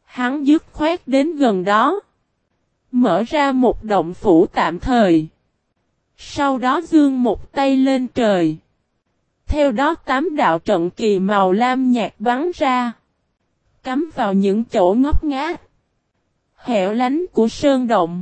Hắn dứt khoát đến gần đó. Mở ra một động phủ tạm thời. Sau đó giương một tay lên trời. Theo đó 8 đạo trận kỳ màu lam nhạt bắn ra. Cắm vào những chỗ ngóc ngách, hẻo lánh của sơn động.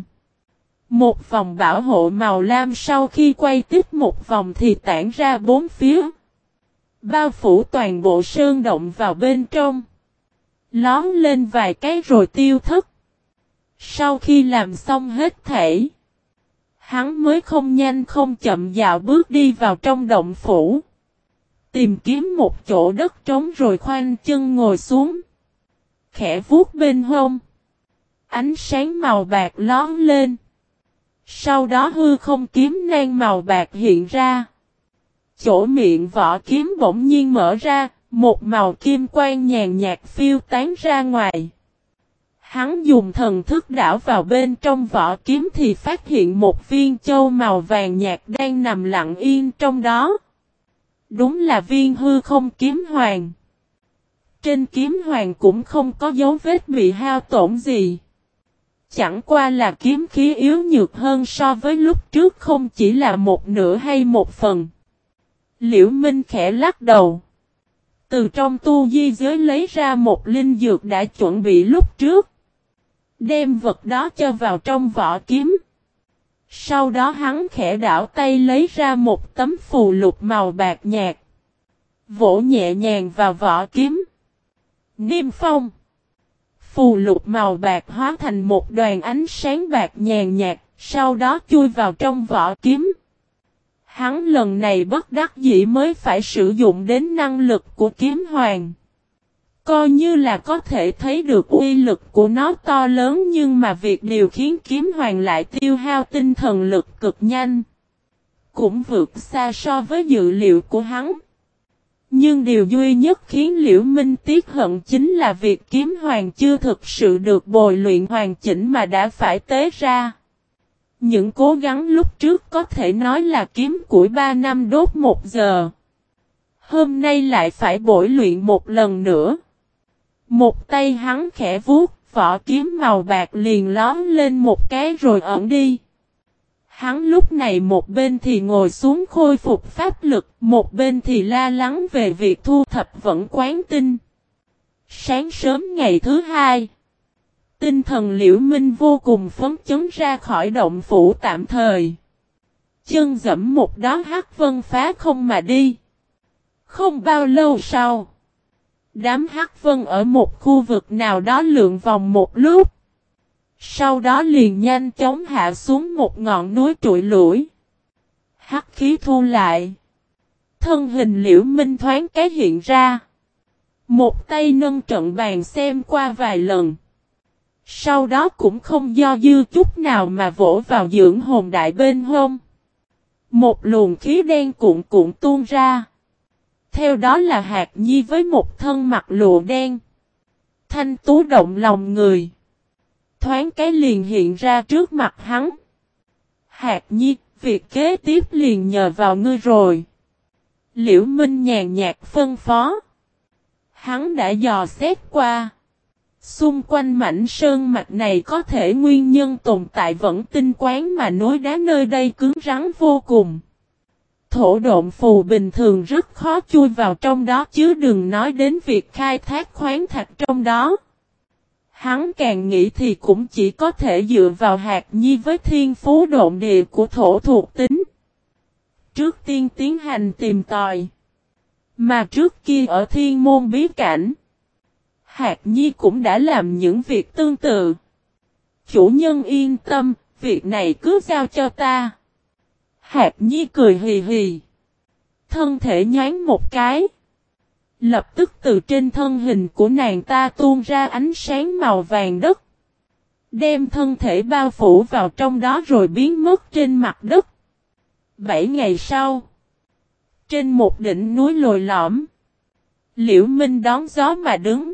Một vòng bảo hộ màu lam sau khi quay tiếp một vòng thì tản ra bốn phía. Bao phủ toàn bộ sơn động vào bên trong. Lón lên vài cái rồi tiêu thất. Sau khi làm xong hết thảy, hắn mới không nhanh không chậm dạo bước đi vào trong động phủ. Tìm kiếm một chỗ đất trống rồi khoanh chân ngồi xuống. Khẽ vuốt bên hông. Ánh sáng màu bạc lón lên. Sau đó hư không kiếm nang màu bạc hiện ra. Chỗ miệng vỏ kiếm bỗng nhiên mở ra, một màu kim quang nhàn nhạt phiêu tán ra ngoài. Hắn dùng thần thức đảo vào bên trong vỏ kiếm thì phát hiện một viên châu màu vàng nhạt đang nằm lặng yên trong đó. Đúng là viên hư không kiếm hoàng. Trên kiếm hoàng cũng không có dấu vết bị hao tổn gì. Chẳng qua là kiếm khí yếu nhược hơn so với lúc trước không chỉ là một nửa hay một phần. Liễu Minh khẽ lắc đầu. Từ trong tu di giới lấy ra một linh dược đã chuẩn bị lúc trước. Đem vật đó cho vào trong vỏ kiếm. Sau đó hắn khẽ đảo tay lấy ra một tấm phù lục màu bạc nhạt. Vỗ nhẹ nhàng vào vỏ kiếm. Niêm phong. Phù lục màu bạc hóa thành một đoàn ánh sáng bạc nhàn nhạt, sau đó chui vào trong vỏ kiếm. Hắn lần này bất đắc dĩ mới phải sử dụng đến năng lực của kiếm hoàng. Coi như là có thể thấy được uy lực của nó to lớn nhưng mà việc điều khiển kiếm hoàng lại tiêu hao tinh thần lực cực nhanh. Cũng vượt xa so với dự liệu của hắn. Nhưng điều duy nhất khiến Liễu Minh tiếc hận chính là việc kiếm hoàng chưa thực sự được bồi luyện hoàn chỉnh mà đã phải tế ra. Những cố gắng lúc trước có thể nói là kiếm củi 3 năm đốt 1 giờ. Hôm nay lại phải bồi luyện một lần nữa. Một tay hắn khẽ vuốt, vỏ kiếm màu bạc liền lón lên một cái rồi ẩn đi. Hắn lúc này một bên thì ngồi xuống khôi phục pháp lực, một bên thì la lắng về việc thu thập vẫn quán tinh. Sáng sớm ngày thứ hai, tinh thần Liễu Minh vô cùng phấn chấn ra khỏi động phủ tạm thời. Chân dẫm một đó hắc vân phá không mà đi. Không bao lâu sau, đám hắc vân ở một khu vực nào đó lượn vòng một lúc. Sau đó liền nhanh chóng hạ xuống một ngọn núi trụi lủi. Hắc khí thu lại. Thân hình Liễu Minh thoáng cái hiện ra. Một tay nâng trận bàn xem qua vài lần. Sau đó cũng không do dư chút nào mà vỗ vào dưỡng hồn đại bên hông. Một luồng khí đen cuộn cuộn tuôn ra. Theo đó là Hạc Nhi với một thân mặc lụa đen. Thanh tú động lòng người. Thoáng cái liền hiện ra trước mặt hắn. Hạc Nhi, việc kế tiếp liền nhờ vào ngươi rồi. Liễu Minh nhàn nhạt phân phó. Hắn đã dò xét qua. Xung quanh mảnh sơn mạch này có thể nguyên nhân tồn tại vẫn tinh quán mà núi đá nơi đây cứng rắn vô cùng. Thổ độn phù bình thường rất khó chui vào trong đó chứ đừng nói đến việc khai thác khoáng thạch trong đó. Hắn càng nghĩ thì cũng chỉ có thể dựa vào Hạc Nhi với thiên phú độn địa của thổ thuộc tính. Trước tiên tiến hành tìm tòi. Mà trước kia ở thiên môn bí cảnh, Hạc Nhi cũng đã làm những việc tương tự. Chủ nhân yên tâm, việc này cứ giao cho ta. Hạc Nhi cười hì hì. Thân thể nhoáng một cái. Lập tức từ trên thân hình của nàng ta tuôn ra ánh sáng màu vàng đất. Đem thân thể bao phủ vào trong đó rồi biến mất trên mặt đất. 7 ngày sau, trên một đỉnh núi lồi lõm, Liễu Minh đón gió mà đứng.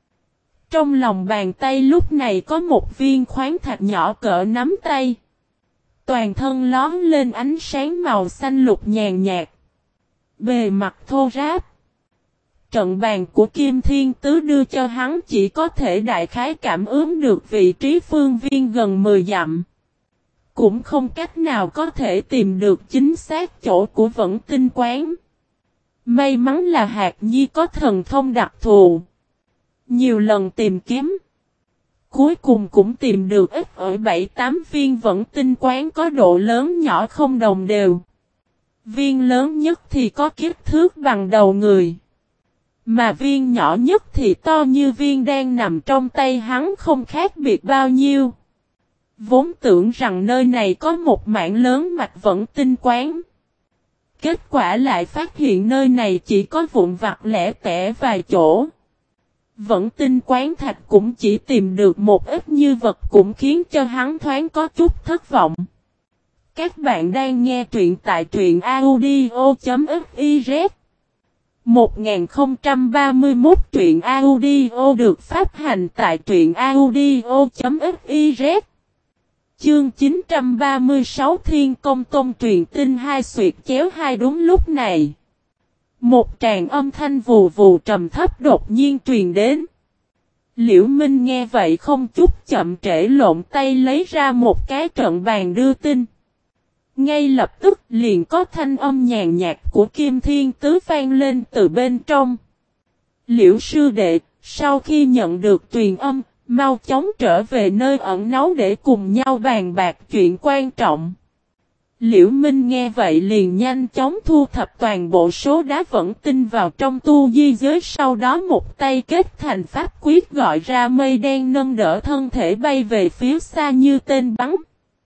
Trong lòng bàn tay lúc này có một viên khoáng thạch nhỏ cỡ nắm tay. Toàn thân lón lên ánh sáng màu xanh lục nhàn nhạt. Bề mặt thô ráp. trận bàn của Kim Thiên Tứ đưa cho hắn chỉ có thể đại khái cảm ứng được vị trí phương viên gần 10 dặm. Cũng không cách nào có thể tìm được chính xác chỗ của Vẫn Tinh Quán. May mắn là Hạc Nhi có thần thông đặc thù. Nhiều lần tìm kiếm. Cuối cùng cũng tìm được ít ở 7-8 viên Vẫn Tinh Quán có độ lớn nhỏ không đồng đều. Viên lớn nhất thì có kích thước bằng đầu người. Mà viên nhỏ nhất thì to như viên đang nằm trong tay hắn không khác biệt bao nhiêu. Vốn tưởng rằng nơi này có một mảng lớn mạch Vẫn Tinh Quán. Kết quả lại phát hiện nơi này chỉ có vụn vặt lẻ tẻ vài chỗ. Vẫn Tinh Quán thạch cũng chỉ tìm được một ít như vật cũng khiến cho hắn thoáng có chút thất vọng. Các bạn đang nghe truyện tại truyện audio.fiz 1031 truyện audio được phát hành tại truyện audio.fiz. Chương 936 Thiên Công Tôn truyền tin hai xuyệt chéo hai. Đúng lúc này, một tràng âm thanh vù vù trầm thấp đột nhiên truyền đến. Liễu Minh nghe vậy không chút chậm trễ lộn tay lấy ra một cái trận bàn đưa tin. Ngay lập tức liền có thanh âm nhàn nhạt của Kim Thiên Tứ vang lên từ bên trong. Liễu sư đệ, sau khi nhận được truyền âm, mau chóng trở về nơi ẩn náu để cùng nhau bàn bạc chuyện quan trọng. Liễu Minh nghe vậy liền nhanh chóng thu thập toàn bộ số đá Vẫn Tinh vào trong tu di giới, sau đó một tay kết thành pháp quyết gọi ra mây đen nâng đỡ thân thể bay về phía xa như tên bắn.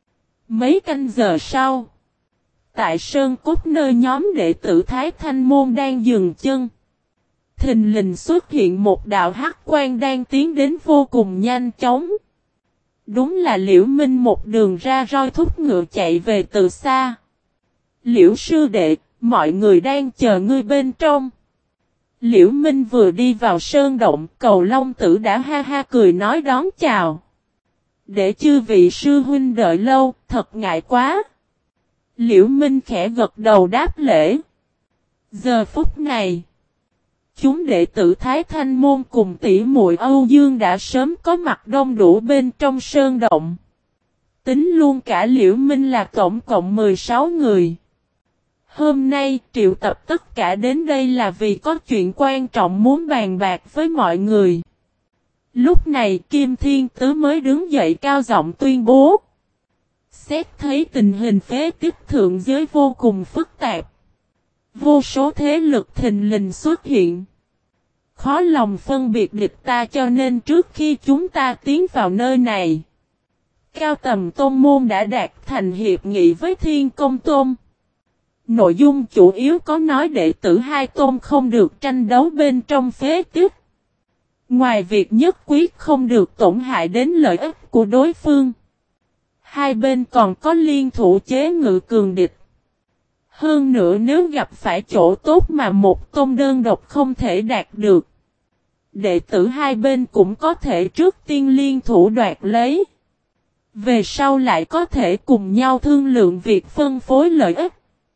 Mấy canh giờ sau, tại Sơn Cốt nơi nhóm đệ tử Thái Thanh Môn đang dừng chân, thình lình xuất hiện một đạo hắc quang đang tiến đến vô cùng nhanh chóng. Đúng là Liễu Minh một đường ra roi thúc ngựa chạy về từ xa. Liễu sư đệ, mọi người đang chờ ngươi bên trong. Liễu Minh vừa đi vào sơn động, Cầu Long Tử đã ha ha cười nói đón chào. Để chư vị sư huynh đợi lâu, thật ngại quá. Liễu Minh khẽ gật đầu đáp lễ. Giờ phút này, chúng đệ tử Thái Thanh Môn cùng tỷ muội Âu Dương đã sớm có mặt đông đủ bên trong sơn động. Tính luôn cả Liễu Minh là tổng cộng 16 người. Hôm nay triệu tập tất cả đến đây là vì có chuyện quan trọng muốn bàn bạc với mọi người. Lúc này Kim Thiên Tứ mới đứng dậy cao giọng tuyên bố. Xét thấy tình hình phế tích thượng giới vô cùng phức tạp. Vô số thế lực thình lình xuất hiện. Khó lòng phân biệt địch ta, cho nên trước khi chúng ta tiến vào nơi này, cao tầm tôn môn đã đạt thành hiệp nghị với Thiên Công Tôn. Nội dung chủ yếu có nói đệ tử hai tôn không được tranh đấu bên trong phế tích. Ngoài việc nhất quyết không được tổn hại đến lợi ích của đối phương, hai bên còn có liên thủ chế ngự cường địch. Hơn nữa nếu gặp phải chỗ tốt mà một tôn đơn độc không thể đạt được, đệ tử hai bên cũng có thể trước tiên liên thủ đoạt lấy. Về sau lại có thể cùng nhau thương lượng việc phân phối lợi ích.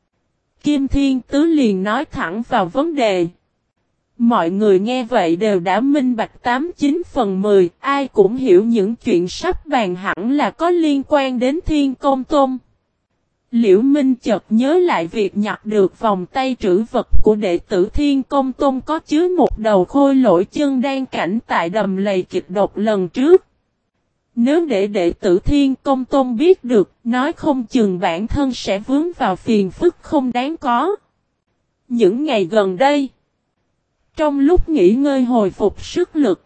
Kim Thiên Tứ liền nói thẳng vào vấn đề. Mọi người nghe vậy đều đã minh bạch 89/10, ai cũng hiểu những chuyện sắp bàn hẳn là có liên quan đến Thiên Công Tôn. Liễu Minh chợt nhớ lại việc nhặt được vòng tay trữ vật của đệ tử Thiên Công Tôn có chứa một đầu khôi lỗi chân đang cảnh tại đầm lầy kịch độc lần trước. Nếu để đệ tử Thiên Công Tôn biết được, nói không chừng bản thân sẽ vướng vào phiền phức không đáng có. Những ngày gần đây, trong lúc nghỉ ngơi hồi phục sức lực,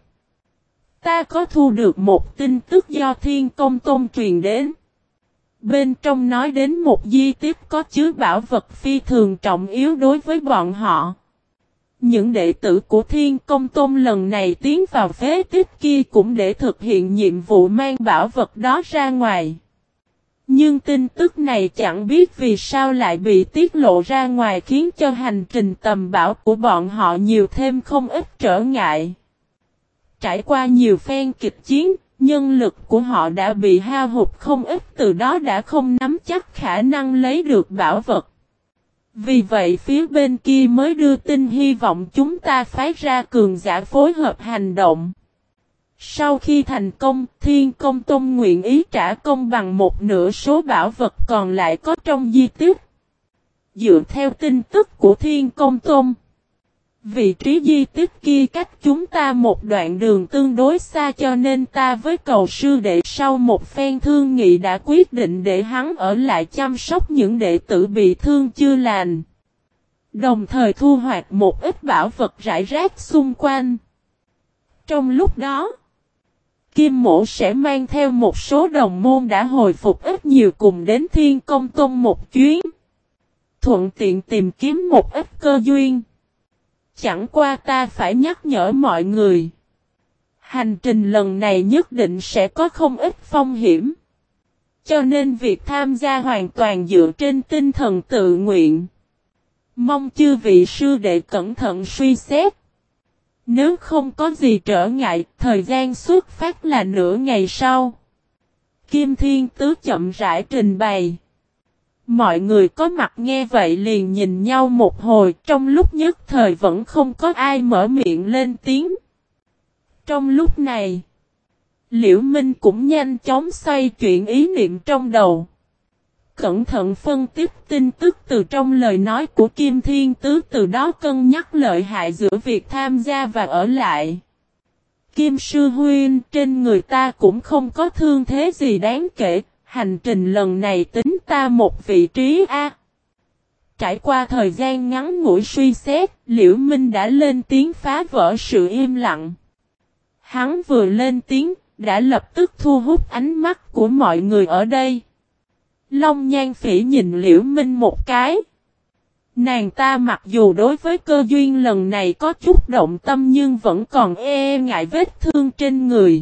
ta có thu được một tin tức do Thiên Công Tôn truyền đến. Bên trong nói đến một di tích có chứa bảo vật phi thường trọng yếu đối với bọn họ. Những đệ tử của Thiên Công Tôn lần này tiến vào phế tích kia cũng để thực hiện nhiệm vụ mang bảo vật đó ra ngoài. Nhưng tin tức này chẳng biết vì sao lại bị tiết lộ ra ngoài, khiến cho hành trình tầm bảo của bọn họ nhiều thêm không ít trở ngại. Trải qua nhiều phen kịch chiến, nhân lực của họ đã bị hao hụt không ít, từ đó đã không nắm chắc khả năng lấy được bảo vật. Vì vậy phía bên kia mới đưa tin hy vọng chúng ta phái ra cường giả phối hợp hành động. Sau khi thành công, Thiên Công Tông nguyện ý trả công bằng một nửa số bảo vật còn lại có trong di tích. Dựa theo tin tức của Thiên Công Tông, vị trí di tích kia cách chúng ta một đoạn đường tương đối xa cho nên ta với cầu sư đệ sau một phen thương nghị đã quyết định để hắn ở lại chăm sóc những đệ tử bị thương chưa lành. Đồng thời thu hoạch một ít bảo vật rải rác xung quanh. Trong lúc đó, Kim Mỗ sẽ mang theo một số đồng môn đã hồi phục ít nhiều cùng đến Thiên Công Tông một chuyến. Thuận tiện tìm kiếm một ít cơ duyên. Chẳng qua ta phải nhắc nhở mọi người. Hành trình lần này nhất định sẽ có không ít phong hiểm. Cho nên việc tham gia hoàn toàn dựa trên tinh thần tự nguyện. Mong chư vị sư đệ cẩn thận suy xét. Nếu không có gì trở ngại, thời gian xuất phát là nửa ngày sau. Kim Thiên Tứ chậm rãi trình bày. Mọi người có mặt nghe vậy liền nhìn nhau một hồi, trong lúc nhất thời vẫn không có ai mở miệng lên tiếng. Trong lúc này, Liễu Minh cũng nhanh chóng xoay chuyển ý niệm trong đầu. Cẩn thận phân tích tin tức từ trong lời nói của Kim Thiên Tứ, từ đó cân nhắc lợi hại giữa việc tham gia và ở lại. Kim Sư Huynh, trên người ta cũng không có thương thế gì đáng kể, hành trình lần này tính ta một vị trí A. Trải qua thời gian ngắn ngủi suy xét, Liễu Minh đã lên tiếng phá vỡ sự im lặng. Hắn vừa lên tiếng, đã lập tức thu hút ánh mắt của mọi người ở đây. Long Nhan Phỉ nhìn Liễu Minh một cái. Nàng ta mặc dù đối với cơ duyên lần này có chút động tâm nhưng vẫn còn ngại vết thương trên người.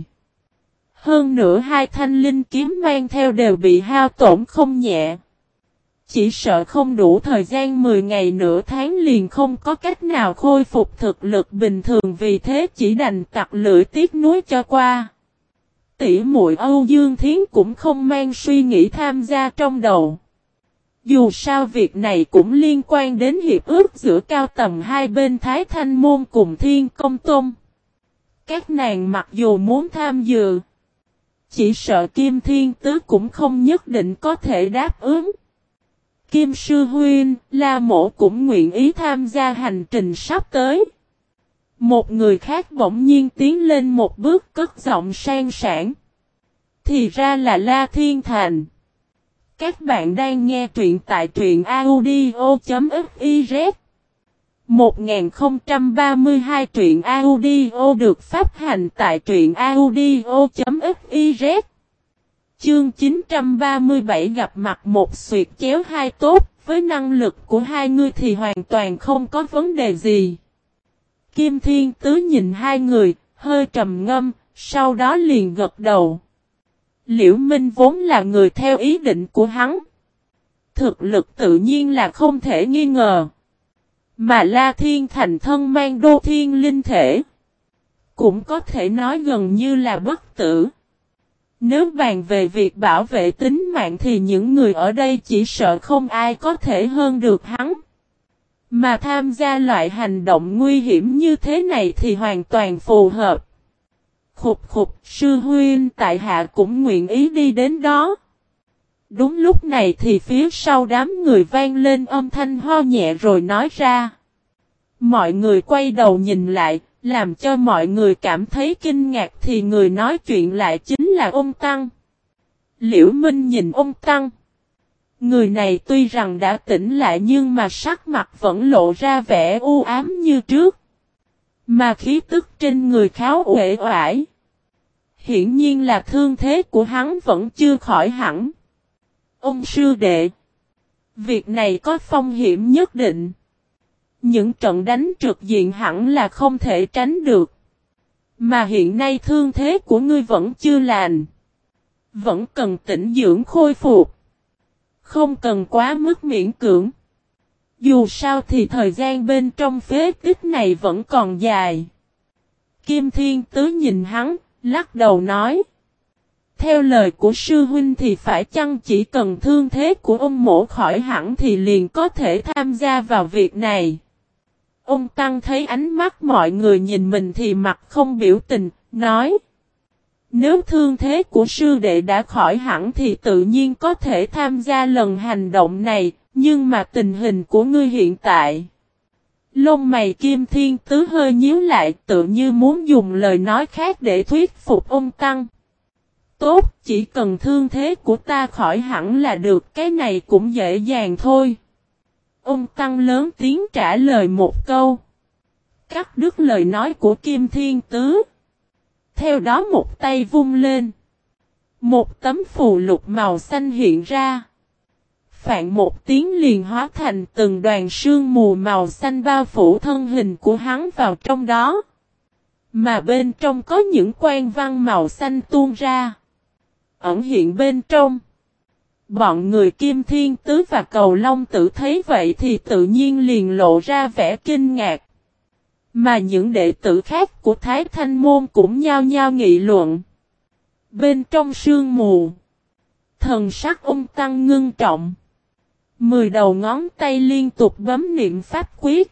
Hơn nữa hai thanh linh kiếm mang theo đều bị hao tổn không nhẹ. Chỉ sợ không đủ thời gian 10 ngày nửa tháng liền không có cách nào khôi phục thực lực bình thường, vì thế chỉ đành tặc lưỡi tiếc nuối cho qua. Tỷ muội Âu Dương Thiến cũng không mang suy nghĩ tham gia trong đầu. Dù sao việc này cũng liên quan đến hiệp ước giữa cao tầng hai bên Thái Thanh Môn cùng Thiên Công Tông. Các nàng mặc dù muốn tham dự, chỉ sợ Kim Thiên Tứ cũng không nhất định có thể đáp ứng. Kim Sư Huynh, La Mỗ cũng nguyện ý tham gia hành trình sắp tới. Một người khác bỗng nhiên tiến lên một bước cất giọng sang sảng. Thì ra là La Thiên Thành. Các bạn đang nghe truyện tại truyện audio.fiz. 1032 truyện audio được phát hành tại truyện audio.fiz. Chương 937 gặp mặt một xuyệt chéo hai tốt, với năng lực của hai người thì hoàn toàn không có vấn đề gì. Kim Thiên Tứ nhìn hai người, hơi trầm ngâm, sau đó liền gật đầu. Liễu Minh vốn là người theo ý định của hắn. Thực lực tự nhiên là không thể nghi ngờ. Mà La Thiên Thành thân mang đô thiên linh thể, cũng có thể nói gần như là bất tử. Nếu bàn về việc bảo vệ tính mạng thì những người ở đây chỉ sợ không ai có thể hơn được hắn. Mà tham gia loại hành động nguy hiểm như thế này thì hoàn toàn phù hợp. Khục khục, sư huynh tại hạ cũng nguyện ý đi đến đó. Đúng lúc này thì phía sau đám người vang lên âm thanh ho nhẹ rồi nói ra. Mọi người quay đầu nhìn lại, làm cho mọi người cảm thấy kinh ngạc thì người nói chuyện lại chính là ông Tăng. Liễu Minh nhìn ông Tăng. Người này tuy rằng đã tỉnh lại nhưng mà sắc mặt vẫn lộ ra vẻ u ám như trước. Mà khí tức trên người khá uể oải. Hiển nhiên là thương thế của hắn vẫn chưa khỏi hẳn. Ông sư đệ, việc này có phong hiểm nhất định. Những trận đánh trực diện hẳn là không thể tránh được. Mà hiện nay thương thế của ngươi vẫn chưa lành. Vẫn cần tĩnh dưỡng khôi phục. Không cần quá mức miễn cưỡng. Dù sao thì thời gian bên trong phế tích này vẫn còn dài. Kim Thiên Tứ nhìn hắn, lắc đầu nói. Theo lời của sư huynh thì phải chăng chỉ cần thương thế của ông mổ khỏi hẳn thì liền có thể tham gia vào việc này? Ông Tăng thấy ánh mắt mọi người nhìn mình thì mặt không biểu tình, nói: nếu thương thế của sư đệ đã khỏi hẳn thì tự nhiên có thể tham gia lần hành động này, nhưng mà tình hình của ngươi hiện tại. Lông mày Kim Thiên Tứ hơi nhíu lại, tự như muốn dùng lời nói khác để thuyết phục ông Tăng. Tốt, chỉ cần thương thế của ta khỏi hẳn là được, cái này cũng dễ dàng thôi. Ông Tăng lớn tiếng trả lời một câu, cắt đứt lời nói của Kim Thiên Tứ. Theo đó một tay vung lên. Một tấm phù lục màu xanh hiện ra. Phạn một tiếng liền hóa thành từng đoàn sương mù màu xanh bao phủ thân hình của hắn vào trong đó. Mà bên trong có những quan văn màu xanh tuôn ra. Ẩn hiện bên trong. Bọn người Kim Thiên Tứ và Cầu Long Tử thấy vậy thì tự nhiên liền lộ ra vẻ kinh ngạc. Mà những đệ tử khác của Thái Thanh Môn cũng nhao nhao nghị luận. Bên trong sương mù, thần sắc ông Tăng ngưng trọng. 10 đầu ngón tay liên tục bấm niệm pháp quyết.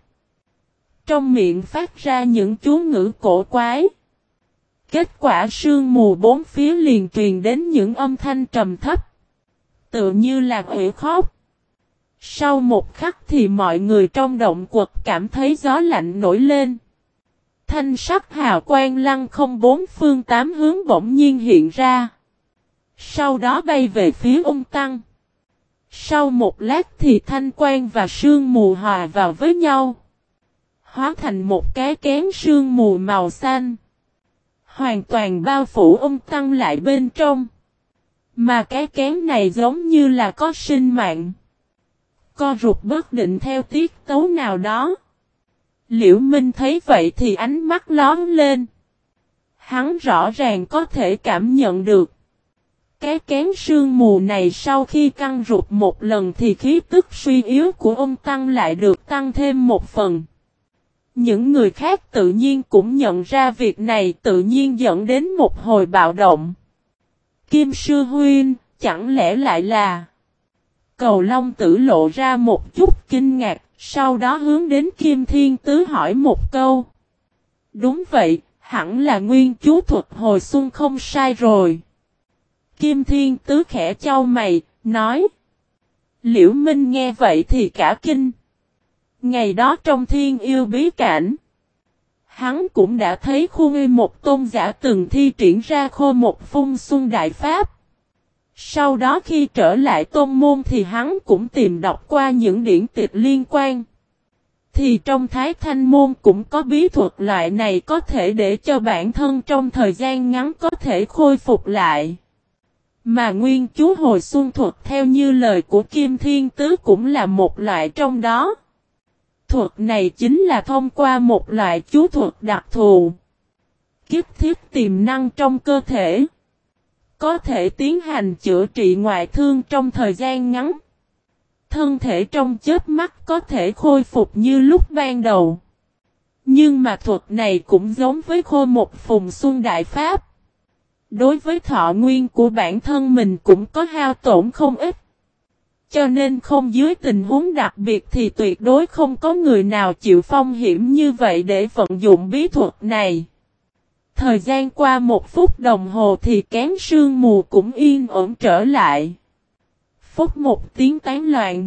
Trong miệng phát ra những chú ngữ cổ quái. Kết quả sương mù bốn phía liền truyền đến những âm thanh trầm thấp. Tựa như là quỷ khóc. Sau một khắc thì mọi người trong động quật cảm thấy gió lạnh nổi lên. Thanh sắc hào quang lăng không bốn phương tám hướng bỗng nhiên hiện ra. Sau đó bay về phía ông Tăng. Sau một lát thì thanh quang và sương mù hòa vào với nhau. Hóa thành một cái kén sương mù màu xanh. Hoàn toàn bao phủ ông Tăng lại bên trong. Mà cái kén này giống như là có sinh mạng. Co rụt bất định theo tiết tấu nào đó. Liễu Minh thấy vậy thì ánh mắt lóe lên. Hắn rõ ràng có thể cảm nhận được. Cái kén sương mù này sau khi căng rụt một lần thì khí tức suy yếu của ông Tăng lại được tăng thêm một phần. Những người khác tự nhiên cũng nhận ra việc này, tự nhiên dẫn đến một hồi bạo động. Kim Sư Huynh, chẳng lẽ lại là... Cầu Long Tử lộ ra một chút kinh ngạc, sau đó hướng đến Kim Thiên Tứ hỏi một câu. Đúng vậy, hẳn là nguyên chú thuật hồi xuân không sai rồi. Kim Thiên Tứ khẽ chau mày, nói. Liễu Minh nghe vậy thì cả kinh. Ngày đó trong Thiên Yêu Bí Cảnh, hắn cũng đã thấy khu ngây một tôn giả từng thi triển ra khô một phun xuân đại pháp. Sau đó khi trở lại tôn môn thì hắn cũng tìm đọc qua những điển tịch liên quan. Thì trong Thái Thanh môn cũng có bí thuật loại này có thể để cho bản thân trong thời gian ngắn có thể khôi phục lại. Mà nguyên chú hồi xuân thuật theo như lời của Kim Thiên Tứ cũng là một loại trong đó. Thuật này chính là thông qua một loại chú thuật đặc thù. Kiếp thiết tiềm năng trong cơ thể. Có thể tiến hành chữa trị ngoại thương trong thời gian ngắn. Thân thể trong chớp mắt có thể khôi phục như lúc ban đầu. Nhưng mà thuật này cũng giống với khôi một phùng xuân đại pháp. Đối với thọ nguyên của bản thân mình cũng có hao tổn không ít. Cho nên không dưới tình huống đặc biệt thì tuyệt đối không có người nào chịu phong hiểm như vậy để vận dụng bí thuật này. Thời gian qua 1 phút đồng hồ thì kén sương mù cũng yên ổn trở lại. Phút một tiếng tán loạn.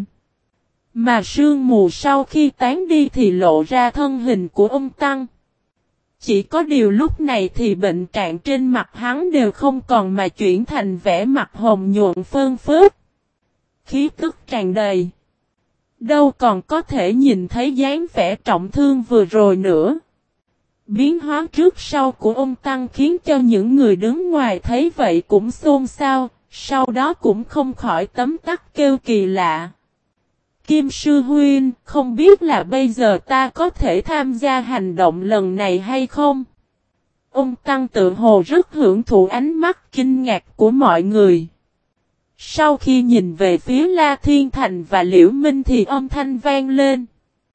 Mà sương mù sau khi tán đi thì lộ ra thân hình của ông Tăng. Chỉ có điều lúc này thì bệnh trạng trên mặt hắn đều không còn mà chuyển thành vẻ mặt hồng nhuận phơn phớt. Khí tức tràn đầy. Đâu còn có thể nhìn thấy dáng vẻ trọng thương vừa rồi nữa. Biến hóa trước sau của ông Tăng khiến cho những người đứng ngoài thấy vậy cũng xôn xao, sau đó cũng không khỏi tấm tắc kêu kỳ lạ. Kim Sư Huynh, không biết là bây giờ ta có thể tham gia hành động lần này hay không? Ông Tăng tự hồ rất hưởng thụ ánh mắt kinh ngạc của mọi người. Sau khi nhìn về phía La Thiên Thành và Liễu Minh thì âm thanh vang lên.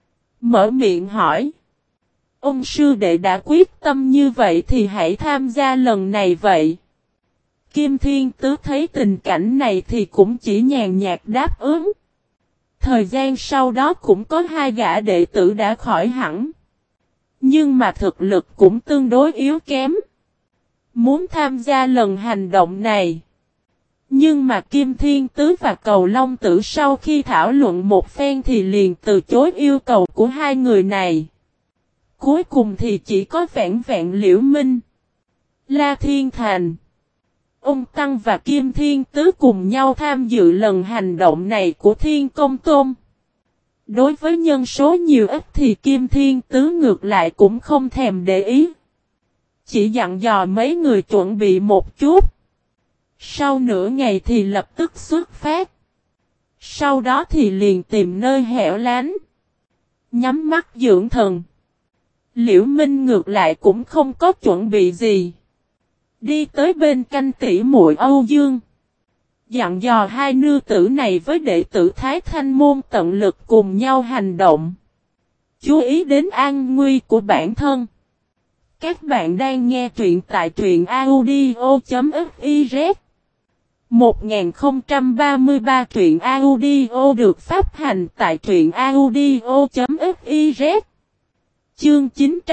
Mở miệng hỏi. Ông sư đệ đã quyết tâm như vậy thì hãy tham gia lần này vậy. Kim Thiên Tứ thấy tình cảnh này thì cũng chỉ nhàn nhạt đáp ứng. Thời gian sau đó cũng có 2 gã đệ tử đã khỏi hẳn. Nhưng mà thực lực cũng tương đối yếu kém. Muốn tham gia lần hành động này. Nhưng mà Kim Thiên Tứ và Cầu Long Tử sau khi thảo luận một phen thì liền từ chối yêu cầu của 2 người này. Cuối cùng thì chỉ có vẻn vẹn Liễu Minh, La Thiên Thành, Ung Tăng và Kim Thiên Tứ cùng nhau tham dự lần hành động này của Thiên Công Tôn. Đối với nhân số nhiều ít thì Kim Thiên Tứ ngược lại cũng không thèm để ý. Chỉ dặn dò mấy người chuẩn bị một chút. Sau nửa ngày thì lập tức xuất phát. Sau đó thì liền tìm nơi hẻo lánh. Nhắm mắt dưỡng thần. Liễu Minh ngược lại cũng không có chuẩn bị gì. Đi tới bên canh tỷ muội Âu Dương. Dặn dò 2 nương tử này với đệ tử Thái Thanh Môn tận lực cùng nhau hành động. Chú ý đến an nguy của bản thân. Các bạn đang nghe truyện tại truyện audio.fiz 1033 truyện audio được phát hành tại truyện audio.fiz. Chương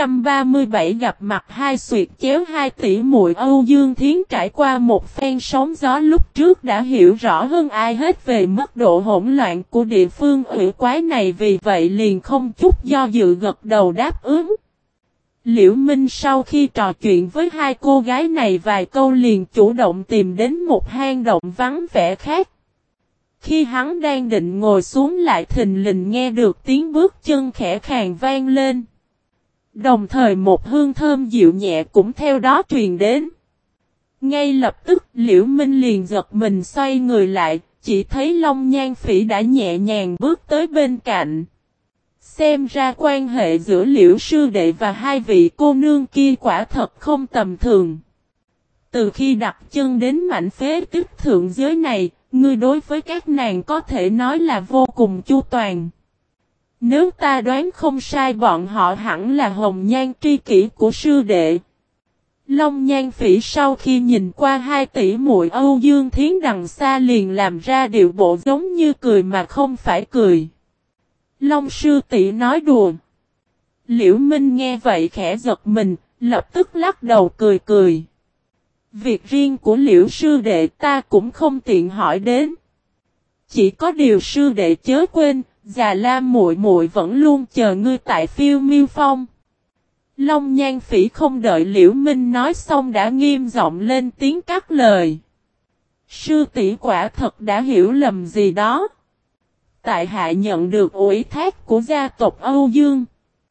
937 gặp mặt 2 xuyệt chéo 2 tỷ muội Âu Dương Thiến trải qua một phen sóng gió lúc trước đã hiểu rõ hơn ai hết về mức độ hỗn loạn của địa phương ủy quái này, vì vậy liền không chút do dự gật đầu đáp ứng. Liễu Minh sau khi trò chuyện với 2 cô gái này vài câu liền chủ động tìm đến một hang động vắng vẻ khác. Khi hắn đang định ngồi xuống lại thình lình nghe được tiếng bước chân khẽ khàng vang lên. Đồng thời một hương thơm dịu nhẹ cũng theo đó truyền đến. Ngay lập tức Liễu Minh liền giật mình xoay người lại, chỉ thấy Long Nhan Phỉ đã nhẹ nhàng bước tới bên cạnh. Xem ra quan hệ giữa Liễu sư đệ và 2 vị cô nương kia quả thật không tầm thường. Từ khi đặt chân đến mảnh phế tích thượng giới này, ngươi đối với các nàng có thể nói là vô cùng chu toàn. Nếu ta đoán không sai bọn họ hẳn là hồng nhan tri kỷ của sư đệ. Long Nhan Phỉ sau khi nhìn qua 2 tỷ muội Âu Dương Thiến đằng xa liền làm ra điệu bộ giống như cười mà không phải cười. Long sư tỷ nói đùa. Liễu Minh nghe vậy khẽ giật mình, lập tức lắc đầu cười cười. Việc riêng của Liễu sư đệ ta cũng không tiện hỏi đến. Chỉ có điều sư đệ chớ quên, Già Lam muội muội vẫn luôn chờ ngươi tại Phiêu Miêu Phong. Long Nhan Phỉ không đợi Liễu Minh nói xong đã nghiêm giọng lên tiếng cắt lời. Sư tỷ quả thật đã hiểu lầm gì đó. Tại hạ nhận được ủy thác của gia tộc Âu Dương.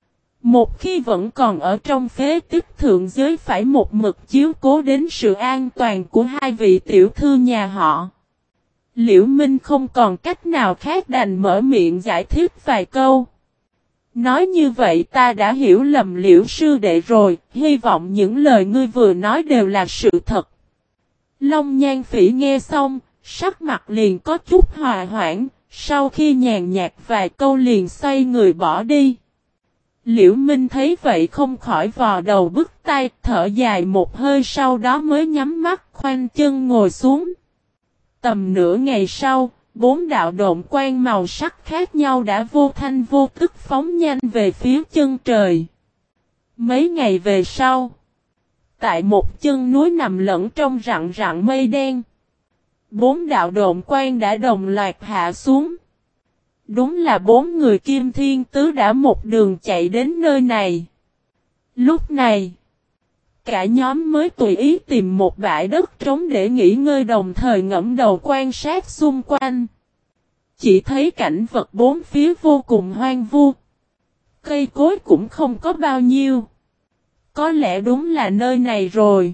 Một khi vẫn còn ở trong phế tích thượng giới phải một mực chiếu cố đến sự an toàn của 2 vị tiểu thư nhà họ. Liễu Minh không còn cách nào khác đành mở miệng giải thích vài câu. Nói như vậy ta đã hiểu lầm Liễu sư đệ rồi, hy vọng những lời ngươi vừa nói đều là sự thật. Long Nhan Phỉ nghe xong, sắc mặt liền có chút hòa hoãn, sau khi nhàn nhạt vài câu liền xoay người bỏ đi. Liễu Minh thấy vậy không khỏi vò đầu bứt tai, thở dài một hơi sau đó mới nhắm mắt khoanh chân ngồi xuống. Tầm nửa ngày sau, 4 đạo độn quang màu sắc khác nhau đã vô thanh vô tức phóng nhanh về phía chân trời. Mấy ngày về sau, tại một chân núi nằm lẫn trong rặng rặng mây đen, 4 đạo độn quang đã đồng loạt hạ xuống. Đúng là 4 người Kim Thiên Tứ đã một đường chạy đến nơi này. Lúc này, cả nhóm mới tùy ý tìm một bãi đất trống để nghỉ ngơi đồng thời ngẫm đầu quan sát xung quanh. Chỉ thấy cảnh vật bốn phía vô cùng hoang vu. Cây cối cũng không có bao nhiêu. Có lẽ đúng là nơi này rồi.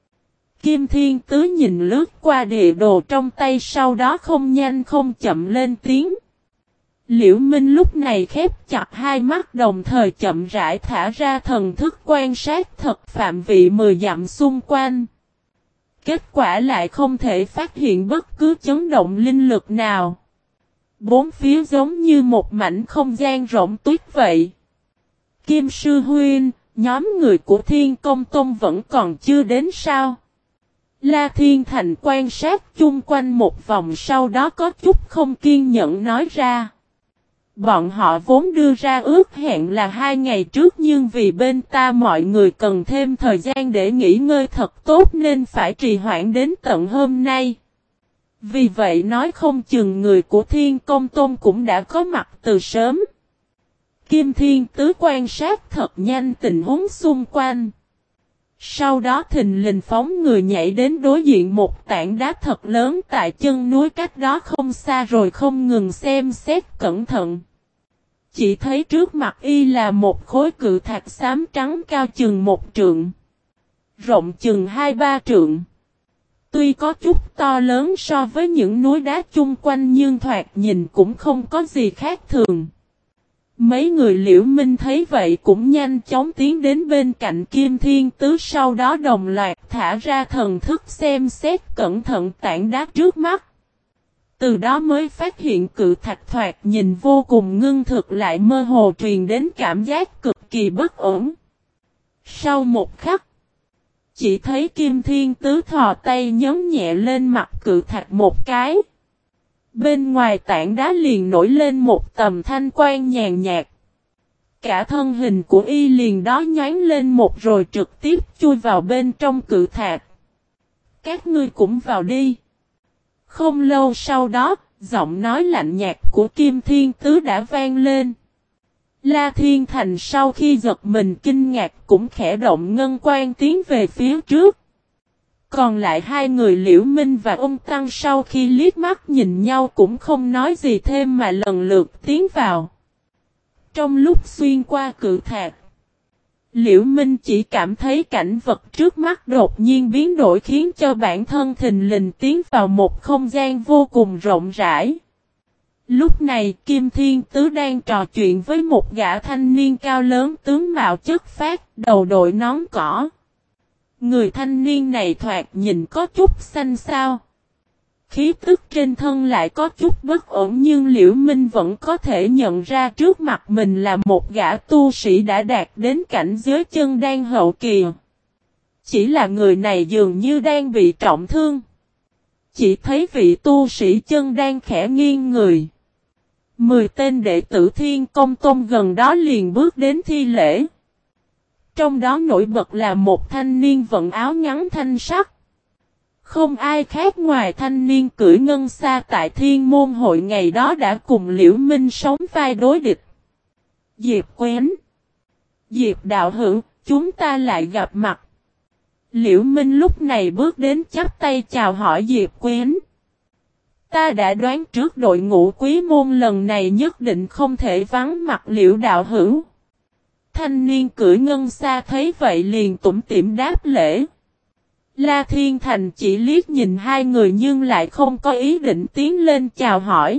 Kim Thiên Tứ nhìn lướt qua địa đồ trong tay sau đó không nhanh không chậm lên tiếng. Liễu Minh lúc này khép chặt hai mắt đồng thời chậm rãi thả ra thần thức quan sát thật phạm vị 10 dặm xung quanh. Kết quả lại không thể phát hiện bất cứ chấn động linh lực nào. Bốn phía giống như một mảnh không gian rộng tuyết vậy. Kim Sư Huynh, nhóm người của Thiên Công Tông vẫn còn chưa đến sao? La Thiên Thành quan sát chung quanh một vòng, sau đó có chút không kiên nhẫn nói ra. Bọn họ vốn đưa ra ước hẹn là 2 ngày trước, nhưng vì bên ta mọi người cần thêm thời gian để nghỉ ngơi thật tốt nên phải trì hoãn đến tận hôm nay. Vì vậy nói không chừng người của Thiên Công Tôn cũng đã có mặt từ sớm. Kim Thiên Tứ quan sát thật nhanh tình huống xung quanh. Sau đó thình lình phóng người nhảy đến đối diện một tảng đá thật lớn tại chân núi cách đó không xa, rồi không ngừng xem xét cẩn thận. Chỉ thấy trước mặt y là một khối cự thạch xám trắng cao chừng 1 trượng, rộng chừng 2-3 trượng. Tuy có chút to lớn so với những núi đá chung quanh nhưng thoạt nhìn cũng không có gì khác thường. Mấy người Liễu Minh thấy vậy cũng nhanh chóng tiến đến bên cạnh Kim Thiên Tứ, sau đó đồng loạt thả ra thần thức xem xét cẩn thận tảng đá trước mắt. Từ đó mới phát hiện cự thạch thoạt nhìn vô cùng ngưng thực lại mơ hồ truyền đến cảm giác cực kỳ bất ổn. Sau một khắc, chỉ thấy Kim Thiên Tứ thò tay nhấn nhẹ lên mặt cự thạch một cái. Bên ngoài tảng đá liền nổi lên một tầm thanh quang nhàn nhạt. Cả thân hình của y liền đó nhoáng lên một rồi trực tiếp chui vào bên trong cự thạch. Các ngươi cũng vào đi. Không lâu sau đó, giọng nói lạnh nhạt của Kim Thiên Tứ đã vang lên. La Thiên Thành sau khi giật mình kinh ngạc cũng khẽ động ngân quan tiến về phía trước. Còn lại hai người Liễu Minh và ông Tăng sau khi liếc mắt nhìn nhau cũng không nói gì thêm mà lần lượt tiến vào. Trong lúc xuyên qua cự thạch, Liễu Minh chỉ cảm thấy cảnh vật trước mắt đột nhiên biến đổi khiến cho bản thân thình lình tiến vào một không gian vô cùng rộng rãi. Lúc này Kim Thiên Tứ đang trò chuyện với một gã thanh niên cao lớn tướng mạo chất phác, đầu đội nón cỏ. Người thanh niên này thoạt nhìn có chút xanh xao. Khí tức trên thân lại có chút bất ổn, nhưng Liễu Minh vẫn có thể nhận ra trước mặt mình là một gã tu sĩ đã đạt đến cảnh giới chân đan hậu kỳ. Chỉ là người này dường như đang bị trọng thương. Chỉ thấy vị tu sĩ chân đan khẽ nghiêng người. 10 tên đệ tử Thiên Công Tôn gần đó liền bước đến thi lễ. Trong đó nổi bật là một thanh niên vận áo ngắn thanh sắc. Không ai khác ngoài thanh niên cưỡi ngân xa tại Thiên Môn Hội ngày đó đã cùng Liễu Minh sống vai đối địch. Diệp Quyến, Diệp đạo hữu, chúng ta lại gặp mặt. Liễu Minh lúc này bước đến chắp tay chào hỏi Diệp Quyến. Ta đã đoán trước đội ngũ Quý Môn lần này nhất định không thể vắng mặt Liễu đạo hữu. Thanh niên cưỡi ngân xa thấy vậy liền tủm tỉm đáp lễ. La Thiên Thành chỉ liếc nhìn hai người nhưng lại không có ý định tiến lên chào hỏi.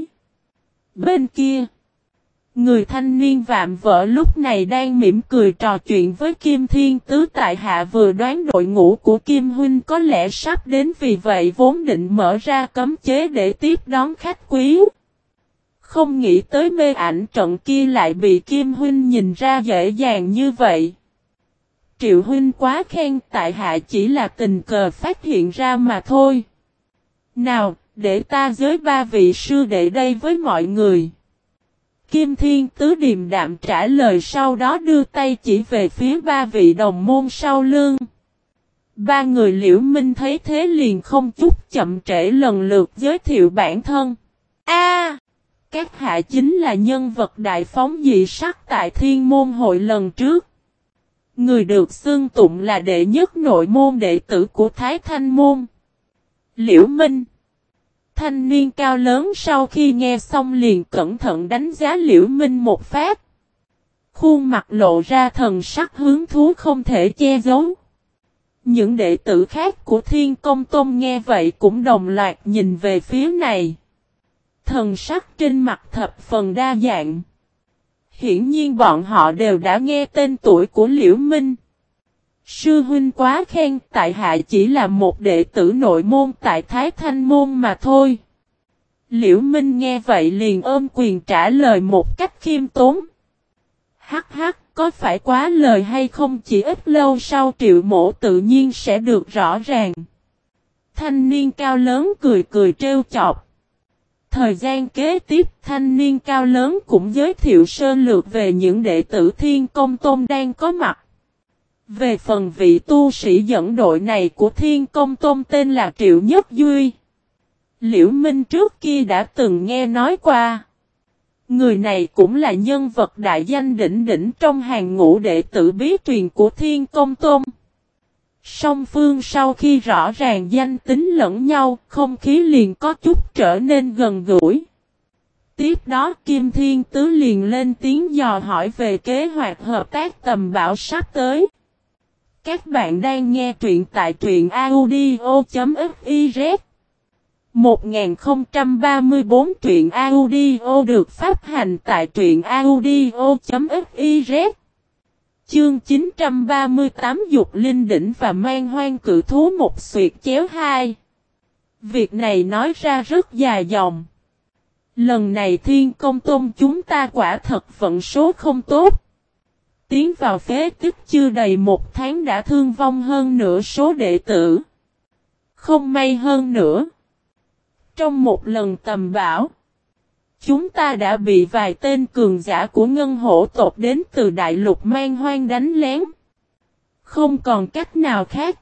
Bên kia, người thanh niên vạm vỡ lúc này đang mỉm cười trò chuyện với Kim Thiên Tứ, tại hạ vừa đoán đội ngũ của Kim Huynh có lẽ sắp đến, vì vậy vốn định mở ra cấm chế để tiếp đón khách quý. Không nghĩ tới mê ảnh trận kia lại bị Kim Huynh nhìn ra dễ dàng như vậy. Triệu Huynh quá khen, tại hạ chỉ là tình cờ phát hiện ra mà thôi. Nào, để ta giới 3 vị sư đệ đây với mọi người. Kim Thiên Tứ điềm đạm trả lời, sau đó đưa tay chỉ về phía 3 vị đồng môn sau lưng. 3 người Liễu Minh thấy thế liền không chút chậm trễ lần lượt giới thiệu bản thân. Các hạ chính là nhân vật đại phóng dị sắc tại Thiên Môn Hội lần trước. Người được xưng tụng là đệ nhất nội môn đệ tử của Thái Thanh Môn. Liễu Minh. Thanh niên cao lớn sau khi nghe xong liền cẩn thận đánh giá Liễu Minh một phát. Khuôn mặt lộ ra thần sắc hứng thú không thể che giấu. Những đệ tử khác của Thiên Công Tôn nghe vậy cũng đồng loạt nhìn về phía này. Thần sắc trên mặt thập phần đa dạng. Hiển nhiên bọn họ đều đã nghe tên tuổi của Liễu Minh. Sư huynh quá khen, tại hạ chỉ là một đệ tử nội môn tại Thái Thanh Môn mà thôi. Liễu Minh nghe vậy liền ôm quyền trả lời một cách khiêm tốn. Hắc hắc, có phải quá lời hay không, chỉ ít lâu sau Triệu Mộ tự nhiên sẽ được rõ ràng. Thanh niên cao lớn cười cười trêu chọc. Thời gian kế tiếp, thanh niên cao lớn cũng giới thiệu sơ lược về những đệ tử Thiên Công Tôn đang có mặt. Về phần vị tu sĩ dẫn đội này của Thiên Công Tôn tên là Triệu Nhất Duy. Liễu Minh trước kia đã từng nghe nói qua. Người này cũng là nhân vật đại danh đỉnh đỉnh trong hàng ngũ đệ tử bí truyền của Thiên Công Tôn. Song phương sau khi rõ ràng danh tính lẫn nhau, không khí liền có chút trở nên gần gũi. Tiếp đó Kim Thiên Tứ liền lên tiếng dò hỏi về kế hoạch hợp tác tầm bảo sắp tới. Các bạn đang nghe truyện tại truyện audio.fiz 1034 truyện audio được phát hành tại truyện audio.fiz. Chương 938 Dục Linh Đỉnh và Man Hoang Cự Thú một xuyệt chéo hai. Việc này nói ra rất dài dòng. Lần này Thiên Công Tôn chúng ta quả thật vận số không tốt. Tiến vào phế tích chưa đầy một tháng đã thương vong hơn nửa số đệ tử. Không may hơn nữa. Trong một lần tầm bão, chúng ta đã bị vài tên cường giả của Ngân Hổ tộc đến từ đại lục Man Hoang đánh lén. Không còn cách nào khác.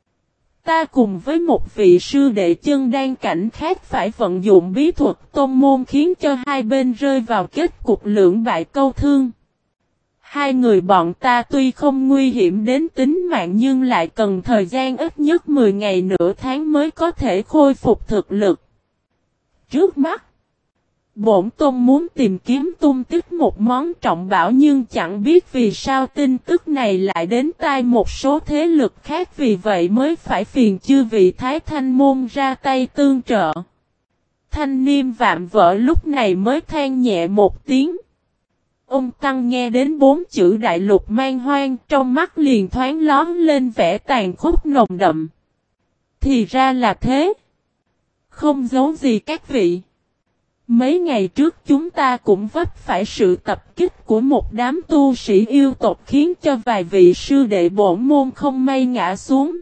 Ta cùng với một vị sư đệ chân đan cảnh khác phải vận dụng bí thuật tôn môn khiến cho hai bên rơi vào kết cục lưỡng bại câu thương. Hai người bọn ta tuy không nguy hiểm đến tính mạng nhưng lại cần thời gian ít nhất 10 ngày nửa tháng mới có thể khôi phục thực lực. Trước mắt, bổn tôn muốn tìm kiếm tung tích một món trọng bảo nhưng chẳng biết vì sao tin tức này lại đến tai một số thế lực khác, vì vậy mới phải phiền chư vị Thái Thanh môn ra tay tương trợ. Thanh niên vạm vỡ lúc này mới than nhẹ một tiếng. Ông Tăng nghe đến 4 chữ đại lục Man Hoang, trong mắt liền thoáng lóm lên vẻ tàn khốc nồng đậm. Thì ra là thế. Không giấu gì các vị. Mấy ngày trước chúng ta cũng vấp phải sự tập kích của một đám tu sĩ yêu tộc khiến cho vài vị sư đệ bổn môn không may ngã xuống.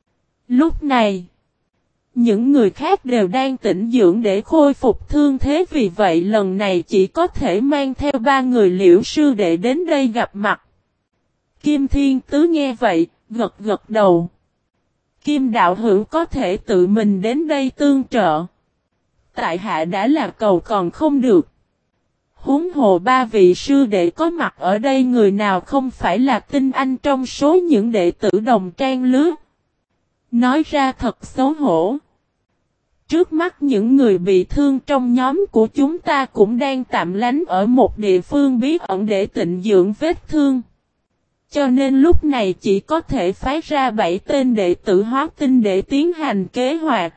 Lúc này, những người khác đều đang tĩnh dưỡng để khôi phục thương thế, vì vậy lần này chỉ có thể mang theo 3 người Liễu sư đệ đến đây gặp mặt. Kim Thiên Tứ nghe vậy, gật gật đầu. Kim đạo hữu có thể tự mình đến đây tương trợ. Tại hạ đã là cầu còn không được. Huống hồ 3 vị sư đệ có mặt ở đây người nào không phải là tinh anh trong số những đệ tử đồng trang lứa. Nói ra thật xấu hổ. Trước mắt những người bị thương trong nhóm của chúng ta cũng đang tạm lánh ở một địa phương bí ẩn để tịnh dưỡng vết thương. Cho nên lúc này chỉ có thể phái ra 7 tên đệ tử hóa tinh để tiến hành kế hoạch.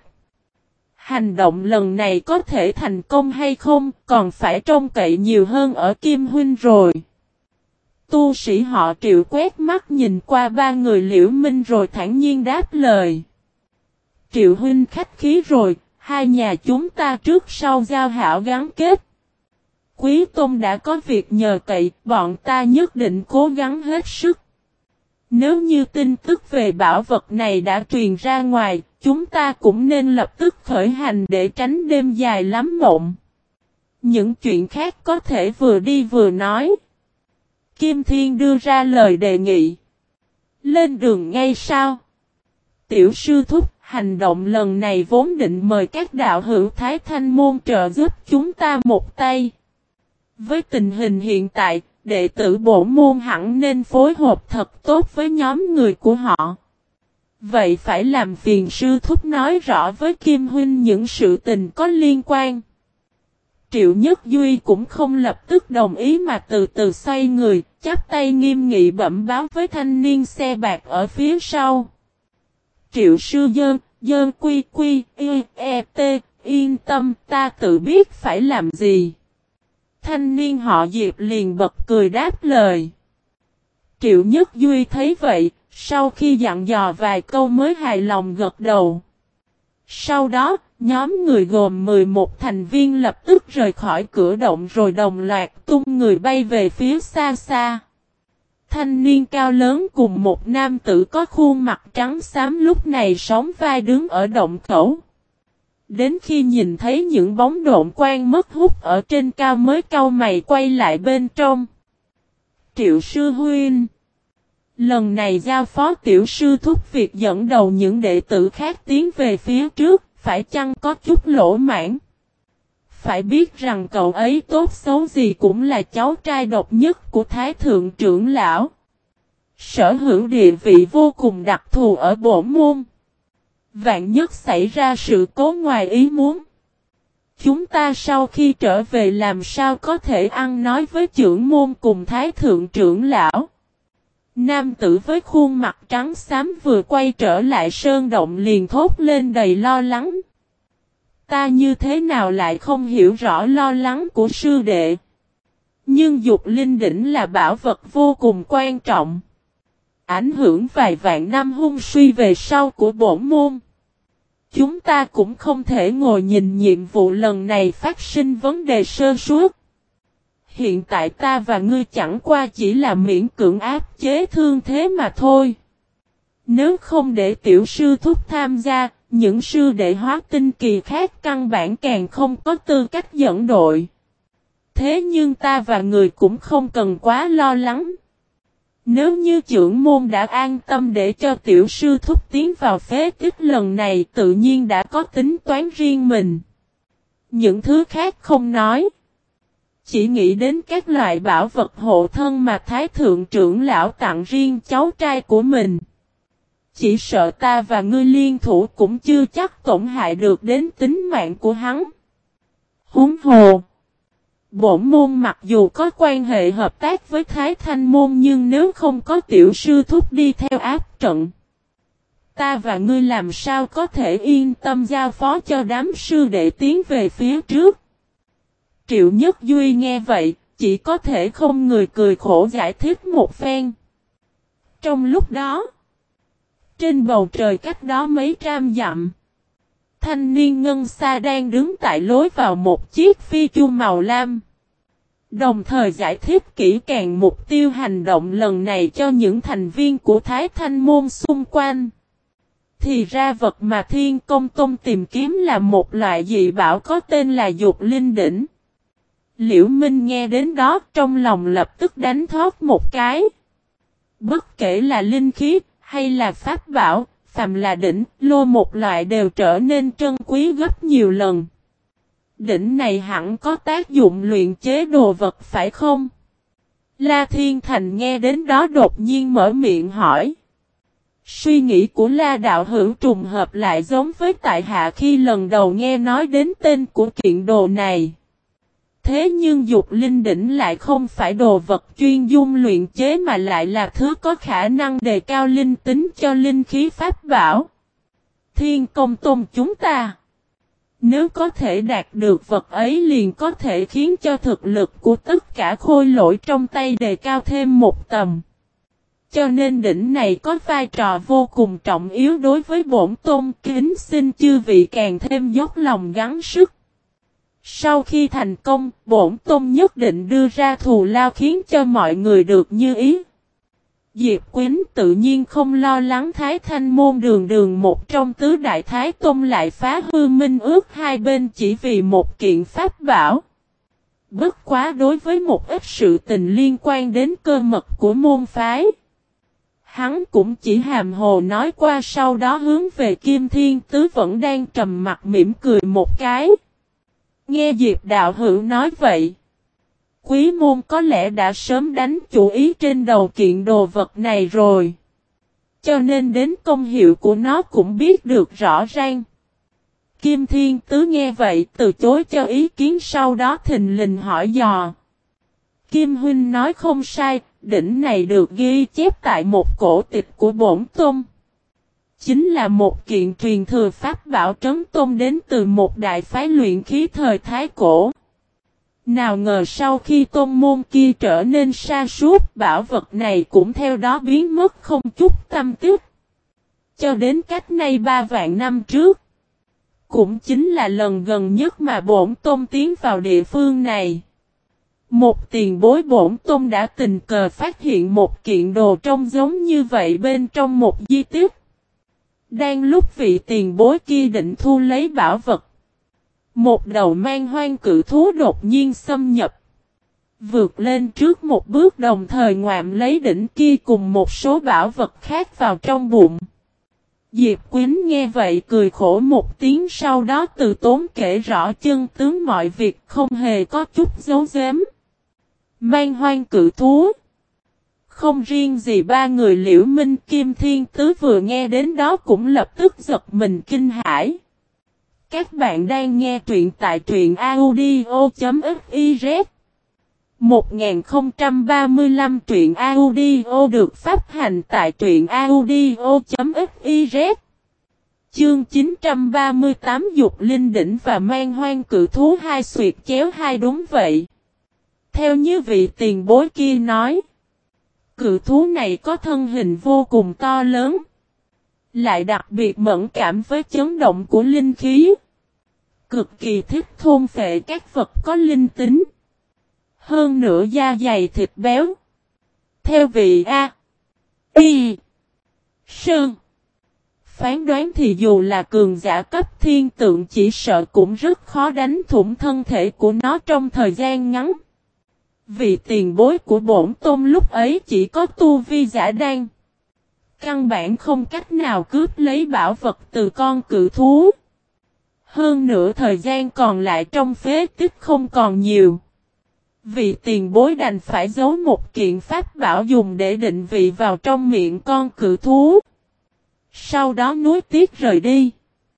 Hành động lần này có thể thành công hay không còn phải trông cậy nhiều hơn ở Kim Huynh rồi. Tu sĩ họ Triệu quét mắt nhìn qua 3 người Liễu Minh rồi thản nhiên đáp lời. Triệu Huynh khách khí rồi, hai nhà chúng ta trước sau giao hảo gắn kết. Quý Tôn đã có việc nhờ cậy, bọn ta nhất định cố gắng hết sức. Nếu như tin tức về bảo vật này đã truyền ra ngoài, chúng ta cũng nên lập tức khởi hành để tránh đêm dài lắm mộng. Những chuyện khác có thể vừa đi vừa nói. Kim Thiên đưa ra lời đề nghị. Lên đường ngay sao? Tiểu sư thúc, hành động lần này vốn định mời các đạo hữu Thái Thanh môn trợ giúp chúng ta một tay. Với tình hình hiện tại, đệ tử bổn môn hẳn nên phối hợp thật tốt với nhóm người của họ. Vậy phải làm phiền sư thúc nói rõ với Kim Huynh những sự tình có liên quan. Triệu Nhất Duy cũng không lập tức đồng ý mà từ từ xoay người, chắp tay nghiêm nghị bẩm báo với thanh niên xe bạc ở phía sau. Triệu sư dơn quy quy, t, yên tâm ta tự biết phải làm gì. Thanh niên họ Diệp liền bật cười đáp lời. Triệu Nhất Duy thấy vậy, sau khi dặn dò vài câu mới hài lòng gật đầu. Sau đó, nhóm người gồm 11 thành viên lập tức rời khỏi cửa động rồi đồng loạt tung người bay về phía xa xa. Thanh niên cao lớn cùng một nam tử có khuôn mặt trắng xám lúc này sóng vai đứng ở động khẩu. Đến khi nhìn thấy những bóng độn quang mất hút ở trên cao mới cau mày quay lại bên trong. Triệu sư huynh. Lần này giao phó tiểu sư thúc việc dẫn đầu những đệ tử khác tiến về phía trước, phải chăng có chút lỗ mãn? Phải biết rằng cậu ấy tốt xấu gì cũng là cháu trai độc nhất của Thái Thượng trưởng lão. Sở hữu địa vị vô cùng đặc thù ở bổn môn. Vạn nhất xảy ra sự cố ngoài ý muốn. Chúng ta sau khi trở về làm sao có thể ăn nói với trưởng môn cùng Thái Thượng trưởng lão. Nam tử với khuôn mặt trắng xám vừa quay trở lại sơn động liền thốt lên đầy lo lắng. Ta như thế nào lại không hiểu rõ lo lắng của sư đệ. Nhưng dục linh đỉnh là bảo vật vô cùng quan trọng. Ảnh hưởng vài vạn năm hung suy về sau của bổn môn. Chúng ta cũng không thể ngồi nhìn nhiệm vụ lần này phát sinh vấn đề sơ suất. Hiện tại ta và ngươi chẳng qua chỉ là miễn cưỡng áp chế thương thế mà thôi. Nếu không để tiểu sư thúc tham gia, những sư đệ hóa tinh kỳ khác căn bản càng không có tư cách dẫn đội. Thế nhưng ta và người cũng không cần quá lo lắng. Nếu như trưởng môn đã an tâm để cho tiểu sư thúc tiến vào phế tích lần này tự nhiên đã có tính toán riêng mình. Những thứ khác không nói. Chỉ nghĩ đến các loại bảo vật hộ thân mà Thái Thượng trưởng lão tặng riêng cháu trai của mình. Chỉ sợ ta và ngươi liên thủ cũng chưa chắc tổn hại được đến tính mạng của hắn. Huống hồ. Bổn môn mặc dù có quan hệ hợp tác với Thái Thanh môn nhưng nếu không có tiểu sư thúc đi theo áp trận. Ta và ngươi làm sao có thể yên tâm giao phó cho đám sư đệ tiến về phía trước. Triệu Nhất Duy nghe vậy, chỉ có thể không người cười khổ giải thích một phen. Trong lúc đó, trên bầu trời cách đó mấy trăm dặm, thanh niên ngân xa đang đứng tại lối vào một chiếc phi chu màu lam. Đồng thời giải thích kỹ càng mục tiêu hành động lần này cho những thành viên của Thái Thanh môn xung quanh. Thì ra vật mà Thiên Công Tông tìm kiếm là một loại dị bảo có tên là Dục Linh Đỉnh. Liễu Minh nghe đến đó trong lòng lập tức đánh thoát một cái. Bất kể là linh khí hay là pháp bảo, phàm là đỉnh, lô một loại đều trở nên trân quý gấp nhiều lần. Đỉnh này hẳn có tác dụng luyện chế đồ vật phải không? La Thiên Thành nghe đến đó đột nhiên mở miệng hỏi. Suy nghĩ của La Đạo Hữu trùng hợp lại giống với tại hạ khi lần đầu nghe nói đến tên của kiện đồ này. Thế nhưng Dục Linh Đỉnh lại không phải đồ vật chuyên dung luyện chế mà lại là thứ có khả năng đề cao linh tính cho linh khí pháp bảo. Thiên Công Tông chúng ta, nếu có thể đạt được vật ấy liền có thể khiến cho thực lực của tất cả khôi lỗi trong tay đề cao thêm một tầm. Cho nên đỉnh này có vai trò vô cùng trọng yếu đối với bổn tôn, kính xin chư vị càng thêm dốc lòng gắng sức. Sau khi thành công, bổn tôn nhất định đưa ra thù lao khiến cho mọi người được như ý. Diệp Quýnh tự nhiên không lo lắng Thái Thanh môn đường một trong tứ đại Thái Tôn lại phá hư minh ước hai bên chỉ vì một kiện pháp bảo. Bất quá đối với một ít sự tình liên quan đến cơ mật của môn phái, hắn cũng chỉ hàm hồ nói qua, sau đó hướng về Kim Thiên Tứ vẫn đang trầm mặt mỉm cười một cái. Nghe Diệp Đạo Hữu nói vậy, Quý môn có lẽ đã sớm đánh chủ ý trên đầu kiện đồ vật này rồi. Cho nên đến công hiệu của nó cũng biết được rõ ràng. Kim Thiên Tứ nghe vậy từ chối cho ý kiến, sau đó thình lình hỏi dò. Kim Huynh nói không sai, đỉnh này được ghi chép tại một cổ tịch của bổn tôn. Chính là một kiện truyền thừa pháp bảo trấn tôn đến từ một đại phái luyện khí thời Thái Cổ. Nào ngờ sau khi tôn môn kia trở nên sa sút, bảo vật này cũng theo đó biến mất không chút tăm tích. Cho đến cách nay 3 vạn năm trước, cũng chính là lần gần nhất mà bổn tôn tiến vào địa phương này, Một tiền bối bổn tôn đã tình cờ phát hiện một kiện đồ trông giống như vậy bên trong một di tích. Đang lúc vị tiền bối kia định thu lấy bảo vật, một đầu man hoang cự thú đột nhiên xâm nhập, vượt lên trước một bước, đồng thời ngoạm lấy đỉnh kia cùng một số bảo vật khác vào trong bụng. Diệp Quýnh nghe vậy cười khổ một tiếng, sau đó từ tốn kể rõ chân tướng mọi việc, không hề có chút giấu giếm. Man hoang cự thú. Không riêng gì ba người Liễu Minh, Kim Thiên Tứ vừa nghe đến đó cũng lập tức giật mình kinh hãi. Các bạn đang nghe truyện tại truyện audio.fiz. 1035 truyện audio được phát hành tại truyện audio.fiz. Chương 938 Dục Linh Đỉnh và Man Hoang Cự Thú hai xuyệt chéo hai, đúng vậy. Theo như vị tiền bối kia nói, cự thú này có thân hình vô cùng to lớn, lại đặc biệt mẫn cảm với chấn động của linh khí, cực kỳ thích thôn phệ các vật có linh tính. Hơn nữa da dày thịt béo. Theo vị A. Y. Sơn phán đoán thì dù là cường giả cấp thiên tượng chỉ sợ cũng rất khó đánh thủng thân thể của nó trong thời gian ngắn. Vì tiền bối của bổn tôn lúc ấy chỉ có tu vi giả đan, căn bản không cách nào cướp lấy bảo vật từ con cự thú. Hơn nữa thời gian còn lại trong phế tích không còn nhiều. Vì tiền bối đành phải giấu một kiện pháp bảo dùng để định vị vào trong miệng con cự thú. Sau đó nuối tiếc rời đi.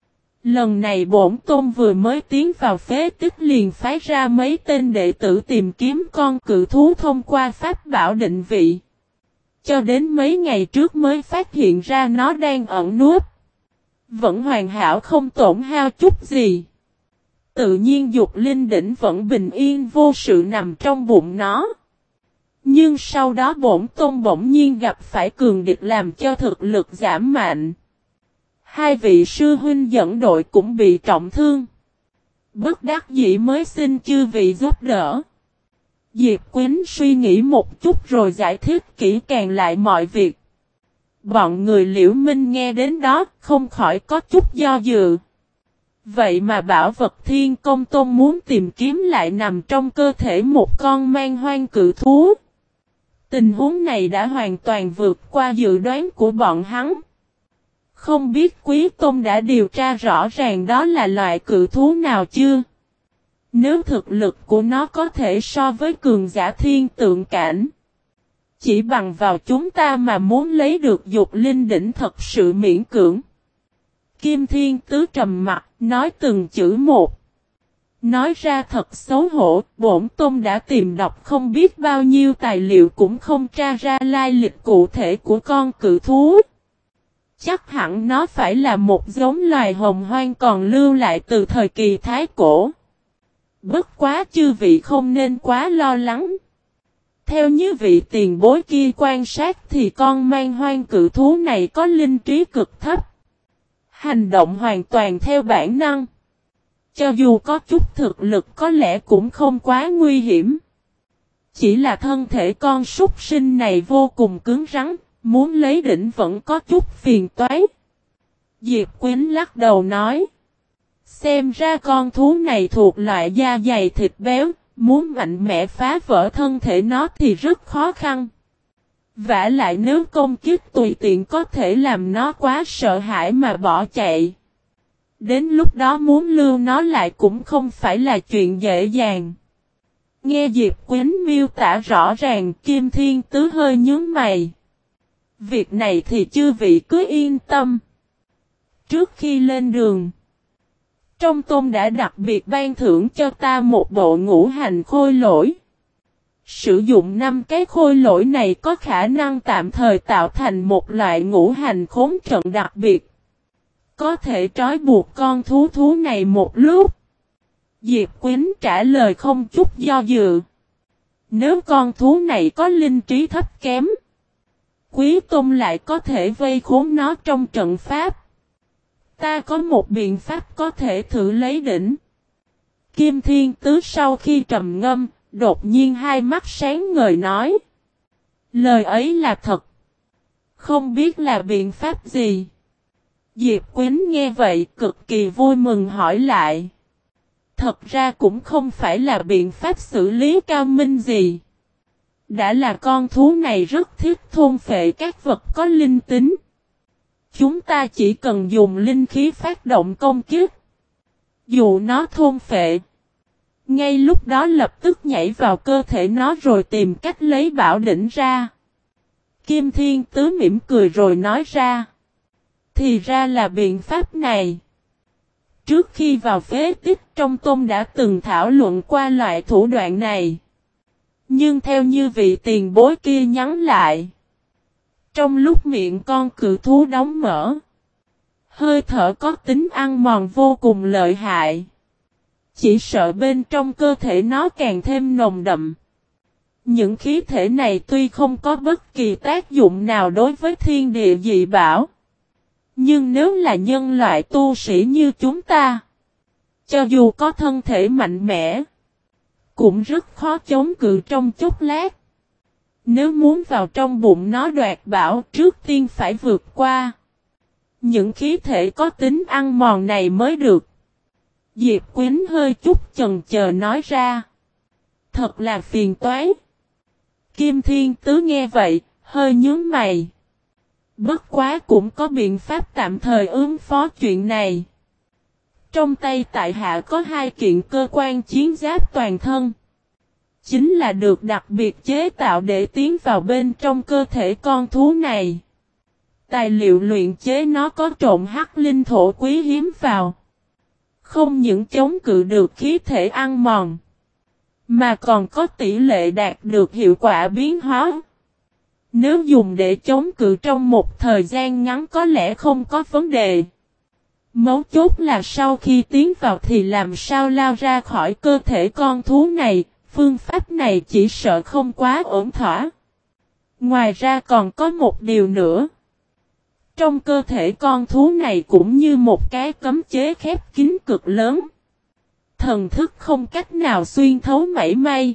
Lần này bổn tôn vừa mới tiến vào phế tích liền phái ra mấy tên đệ tử tìm kiếm con cự thú thông qua pháp bảo định vị. Cho đến mấy ngày trước mới phát hiện ra nó đang ẩn núp. Vẫn hoàn hảo không tổn hao chút gì. Tự nhiên Dục Linh Đỉnh vẫn bình yên vô sự nằm trong bụng nó. Nhưng sau đó bổn tôn bỗng nhiên gặp phải cường địch làm cho thực lực giảm mạnh. Hai vị sư huynh dẫn đội cũng bị trọng thương. Bất đắc dĩ mới xin chư vị giúp đỡ. Diệp Quýnh suy nghĩ một chút rồi giải thích kỹ càng lại mọi việc. Bọn người Liễu Minh nghe đến đó không khỏi có chút do dự. Vậy mà bảo vật Thiên Công Tôn muốn tìm kiếm lại nằm trong cơ thể một con man hoang cự thú. Tình huống này đã hoàn toàn vượt qua dự đoán của bọn hắn. Không biết Quý Tôn đã điều tra rõ ràng đó là loại cự thú nào chưa? Nếu thực lực của nó có thể so với cường giả thiên tượng cảnh, chỉ bằng vào chúng ta mà muốn lấy được Dục Linh Đỉnh thật sự miễn cưỡng. Kim Thiên Tứ trầm mặt, nói từng chữ một. Nói ra thật xấu hổ, bổn tôn đã tìm đọc không biết bao nhiêu tài liệu cũng không tra ra lai lịch cụ thể của con cự thú. Chắc hẳn nó phải là một giống loài hồng hoang còn lưu lại từ thời kỳ Thái Cổ. Bất quá chư vị không nên quá lo lắng. Theo như vị tiền bối kia quan sát thì con man hoang cự thú này có linh trí cực thấp. Hành động hoàn toàn theo bản năng. Cho dù có chút thực lực có lẽ cũng không quá nguy hiểm. Chỉ là thân thể con súc sinh này vô cùng cứng rắn, muốn lấy đỉnh vẫn có chút phiền toái. Diệp Quýnh lắc đầu nói. Xem ra con thú này thuộc loại da dày thịt béo, muốn mạnh mẽ phá vỡ thân thể nó thì rất khó khăn. Vả lại nếu công kích tùy tiện có thể làm nó quá sợ hãi mà bỏ chạy. Đến lúc đó muốn lưu nó lại cũng không phải là chuyện dễ dàng. Nghe Diệp Quýnh miêu tả rõ ràng, Kim Thiên Tứ hơi nhướng mày. Việc này thì chư vị cứ yên tâm. Trước khi lên đường, trong tôn đã đặc biệt ban thưởng cho ta một bộ ngũ hành khôi lỗi. Sử dụng 5 cái khôi lỗi này có khả năng tạm thời tạo thành một loại ngũ hành khốn trận đặc biệt. Có thể trói buộc con thú này một lúc. Diệp Quýnh trả lời không chút do dự. Nếu con thú này có linh trí thấp kém, Quý Tôn lại có thể vây khốn nó trong trận pháp. Ta có một biện pháp có thể thử lấy đỉnh. Kim Thiên Tứ sau khi trầm ngâm, đột nhiên hai mắt sáng ngời nói. Lời ấy là thật. Không biết là biện pháp gì. Diệp Quýnh nghe vậy cực kỳ vui mừng hỏi lại. Thật ra cũng không phải là biện pháp xử lý cao minh gì. Đã là con thú này rất thích thôn phệ các vật có linh tính. Chúng ta chỉ cần dùng linh khí phát động công kích. Dù nó thôn phệ. Ngay lúc đó lập tức nhảy vào cơ thể nó rồi tìm cách lấy bảo đỉnh ra. Kim Thiên Tứ mỉm cười rồi nói ra. Thì ra là biện pháp này. Trước khi vào phế tích trong tôn đã từng thảo luận qua loại thủ đoạn này. Nhưng theo như vị tiền bối kia nhắn lại. Trong lúc miệng con cự thú đóng mở. Hơi thở có tính ăn mòn vô cùng lợi hại. Chỉ sợ bên trong cơ thể nó càng thêm nồng đậm. Những khí thể này tuy không có bất kỳ tác dụng nào đối với thiên địa dị bảo. Nhưng nếu là nhân loại tu sĩ như chúng ta. Cho dù có thân thể mạnh mẽ. Cũng rất khó chống cự trong chốc lát. Nếu muốn vào trong bụng nó đoạt bảo trước tiên phải vượt qua. Những khí thể có tính ăn mòn này mới được. Diệp Quýnh hơi chút chần chờ nói ra. Thật là phiền toái. Kim Thiên Tứ nghe vậy, hơi nhướng mày. Bất quá cũng có biện pháp tạm thời ứng phó chuyện này. Trong tay tại hạ có 2 kiện cơ quan chiến giáp toàn thân. Chính là được đặc biệt chế tạo để tiến vào bên trong cơ thể con thú này. Tài liệu luyện chế nó có trộn hắc linh thổ quý hiếm vào. Không những chống cự được khí thể ăn mòn. Mà còn có tỷ lệ đạt được hiệu quả biến hóa. Nếu dùng để chống cự trong một thời gian ngắn có lẽ không có vấn đề. Mấu chốt là sau khi tiến vào thì làm sao lao ra khỏi cơ thể con thú này, phương pháp này chỉ sợ không quá ổn thỏa. Ngoài ra còn có một điều nữa. Trong cơ thể con thú này cũng như một cái cấm chế khép kín cực lớn. Thần thức không cách nào xuyên thấu mảy may.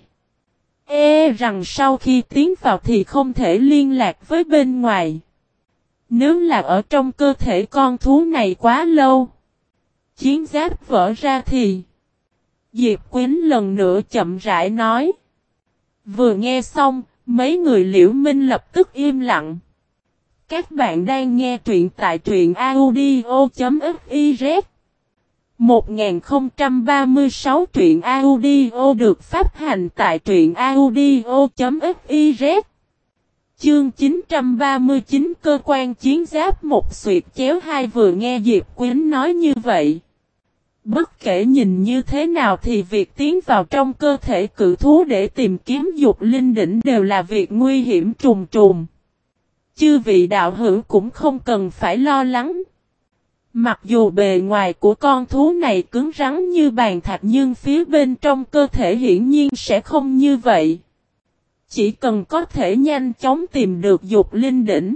Rằng sau khi tiến vào thì không thể liên lạc với bên ngoài. Nếu là ở trong cơ thể con thú này quá lâu. Chiến giáp vỡ ra thì. Diệp Quýnh lần nữa chậm rãi nói. Vừa nghe xong, mấy người Liễu Minh lập tức im lặng. Các bạn đang nghe truyện tại truyện audio.fiz 1036 truyện audio được phát hành tại truyện audio.fiz Chương 939 cơ quan chiến giáp một xuyệt chéo hai vừa nghe Diệp Quýnh nói như vậy. Bất kể nhìn như thế nào thì việc tiến vào trong cơ thể cự thú để tìm kiếm dục linh đỉnh đều là việc nguy hiểm trùng trùng. Chư vị đạo hữu cũng không cần phải lo lắng. Mặc dù bề ngoài của con thú này cứng rắn như bàn thạch nhưng phía bên trong cơ thể hiển nhiên sẽ không như vậy. Chỉ cần có thể nhanh chóng tìm được dục linh đỉnh.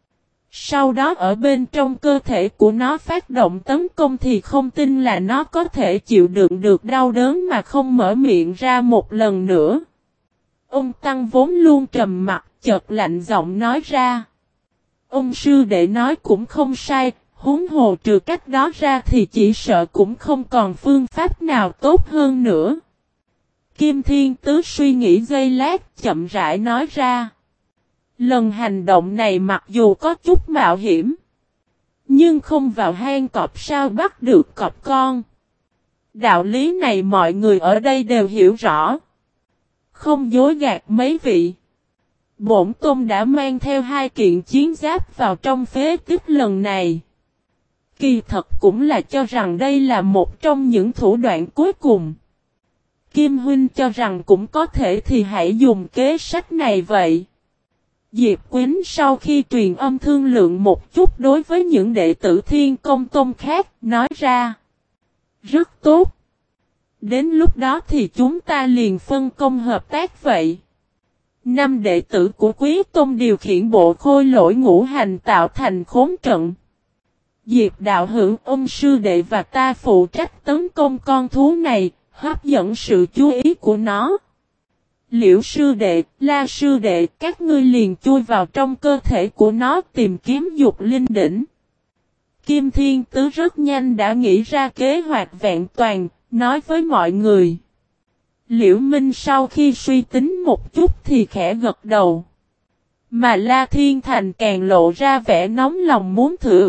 Sau đó ở bên trong cơ thể của nó phát động tấn công thì không tin là nó có thể chịu đựng được đau đớn mà không mở miệng ra một lần nữa. Ông Tăng vốn luôn trầm mặt chợt lạnh giọng nói ra. Ông sư đệ nói cũng không sai, huống hồ trừ cách đó ra thì chỉ sợ cũng không còn phương pháp nào tốt hơn nữa. Kim Thiên Tứ suy nghĩ giây lát chậm rãi nói ra. Lần hành động này mặc dù có chút mạo hiểm. Nhưng không vào hang cọp sao bắt được cọp con. Đạo lý này mọi người ở đây đều hiểu rõ. Không dối gạt mấy vị. Bổn Tôn đã mang theo 2 kiện chiến giáp vào trong phế tích lần này. Kỳ thật cũng là cho rằng đây là một trong những thủ đoạn cuối cùng. Kim Huynh cho rằng cũng có thể thì hãy dùng kế sách này vậy. Diệp Quýnh sau khi truyền âm thương lượng một chút đối với những đệ tử Thiên Công Tôn khác, nói ra. Rất tốt. Đến lúc đó thì chúng ta liền phân công hợp tác vậy. 5 đệ tử của Quý Tôn điều khiển bộ khôi lỗi ngũ hành tạo thành khốn trận. Diệp đạo hữu ông sư đệ và ta phụ trách tấn công con thú này, hấp dẫn sự chú ý của nó. Liễu sư đệ, La sư đệ, các ngươi liền chui vào trong cơ thể của nó tìm kiếm dục linh đỉnh. Kim Thiên Tứ rất nhanh đã nghĩ ra kế hoạch vẹn toàn, nói với mọi người. Liễu Minh sau khi suy tính một chút thì khẽ gật đầu. Mà La Thiên Thành càng lộ ra vẻ nóng lòng muốn thử.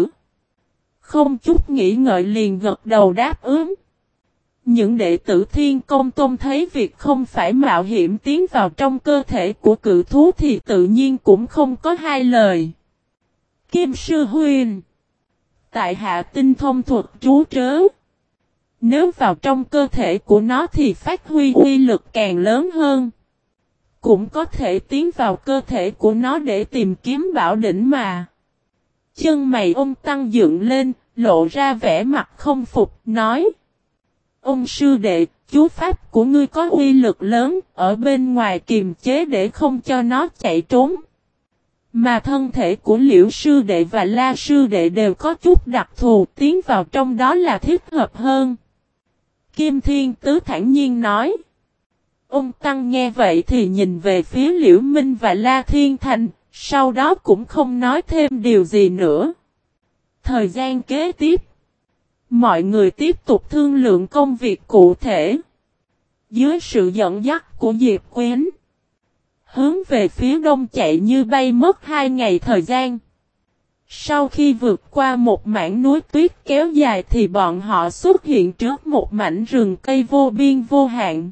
Không chút nghĩ ngợi liền gật đầu đáp ứng. Những đệ tử Thiên Công Tôn thấy việc không phải mạo hiểm tiến vào trong cơ thể của cự thú thì tự nhiên cũng không có hai lời. Kim Sư Huynh, tại hạ tinh thông thuật trú trớ. Nếu vào trong cơ thể của nó thì phát huy uy lực càng lớn hơn. Cũng có thể tiến vào cơ thể của nó để tìm kiếm bảo đỉnh mà. Chân mày ông tăng dựng lên, lộ ra vẻ mặt không phục, nói. Ông sư đệ, chú pháp của ngươi có uy lực lớn, ở bên ngoài kiềm chế để không cho nó chạy trốn. Mà thân thể của Liễu sư đệ và La sư đệ đều có chút đặc thù, tiến vào trong đó là thích hợp hơn. Kim Thiên Tứ thản nhiên nói. Ông Tăng nghe vậy thì nhìn về phía Liễu Minh và La Thiên Thành, sau đó cũng không nói thêm điều gì nữa. Thời gian kế tiếp, mọi người tiếp tục thương lượng công việc cụ thể. Dưới sự dẫn dắt của Diệp Quyến, hướng về phía đông chạy như bay mất 2 ngày thời gian. Sau khi vượt qua một mảng núi tuyết kéo dài thì bọn họ xuất hiện trước một mảnh rừng cây vô biên vô hạn.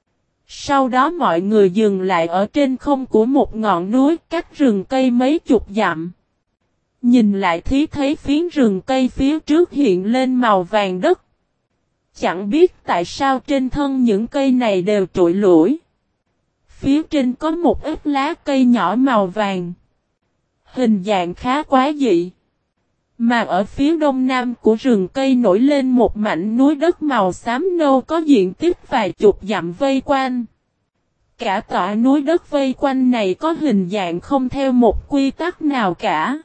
Sau đó mọi người dừng lại ở trên không của một ngọn núi cách rừng cây mấy chục dặm. Nhìn lại thì thấy phiến rừng cây phía trước hiện lên màu vàng đất. Chẳng biết tại sao trên thân những cây này đều trụi lủi. Phía trên có một ít lá cây nhỏ màu vàng. Hình dạng khá quái dị. Mà ở phía đông nam của rừng cây nổi lên một mảnh núi đất màu xám nâu có diện tích vài chục dặm vây quanh. Cả tọa núi đất vây quanh này có hình dạng không theo một quy tắc nào cả.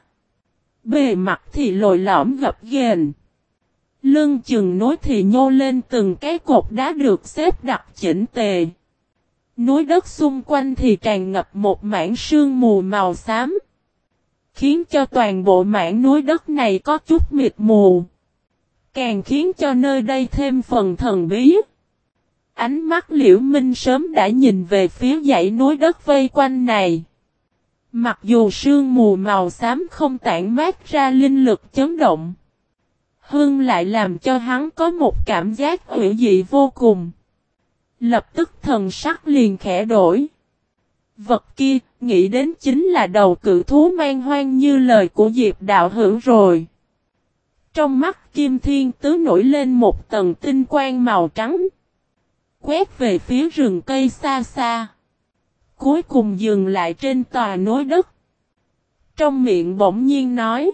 Bề mặt thì lồi lõm gập ghềnh. Lưng chừng núi thì nhô lên từng cái cột đá được xếp đặt chỉnh tề. Núi đất xung quanh thì tràn ngập một mảng sương mù màu xám. Khiến cho toàn bộ mảng núi đất này có chút mịt mù. Càng khiến cho nơi đây thêm phần thần bí. Ánh mắt Liễu Minh sớm đã nhìn về phía dãy núi đất vây quanh này. Mặc dù sương mù màu xám không tản mát ra linh lực chấn động. Hương lại làm cho hắn có một cảm giác hữu dị vô cùng. Lập tức thần sắc liền khẽ đổi. Vật kia, nghĩ đến chính là đầu cự thú man hoang như lời của Diệp đạo hữu rồi. Trong mắt Kim Thiên Tứ nổi lên một tầng tinh quang màu trắng. Quét về phía rừng cây xa xa. Cuối cùng dừng lại trên tòa núi đất. Trong miệng bỗng nhiên nói.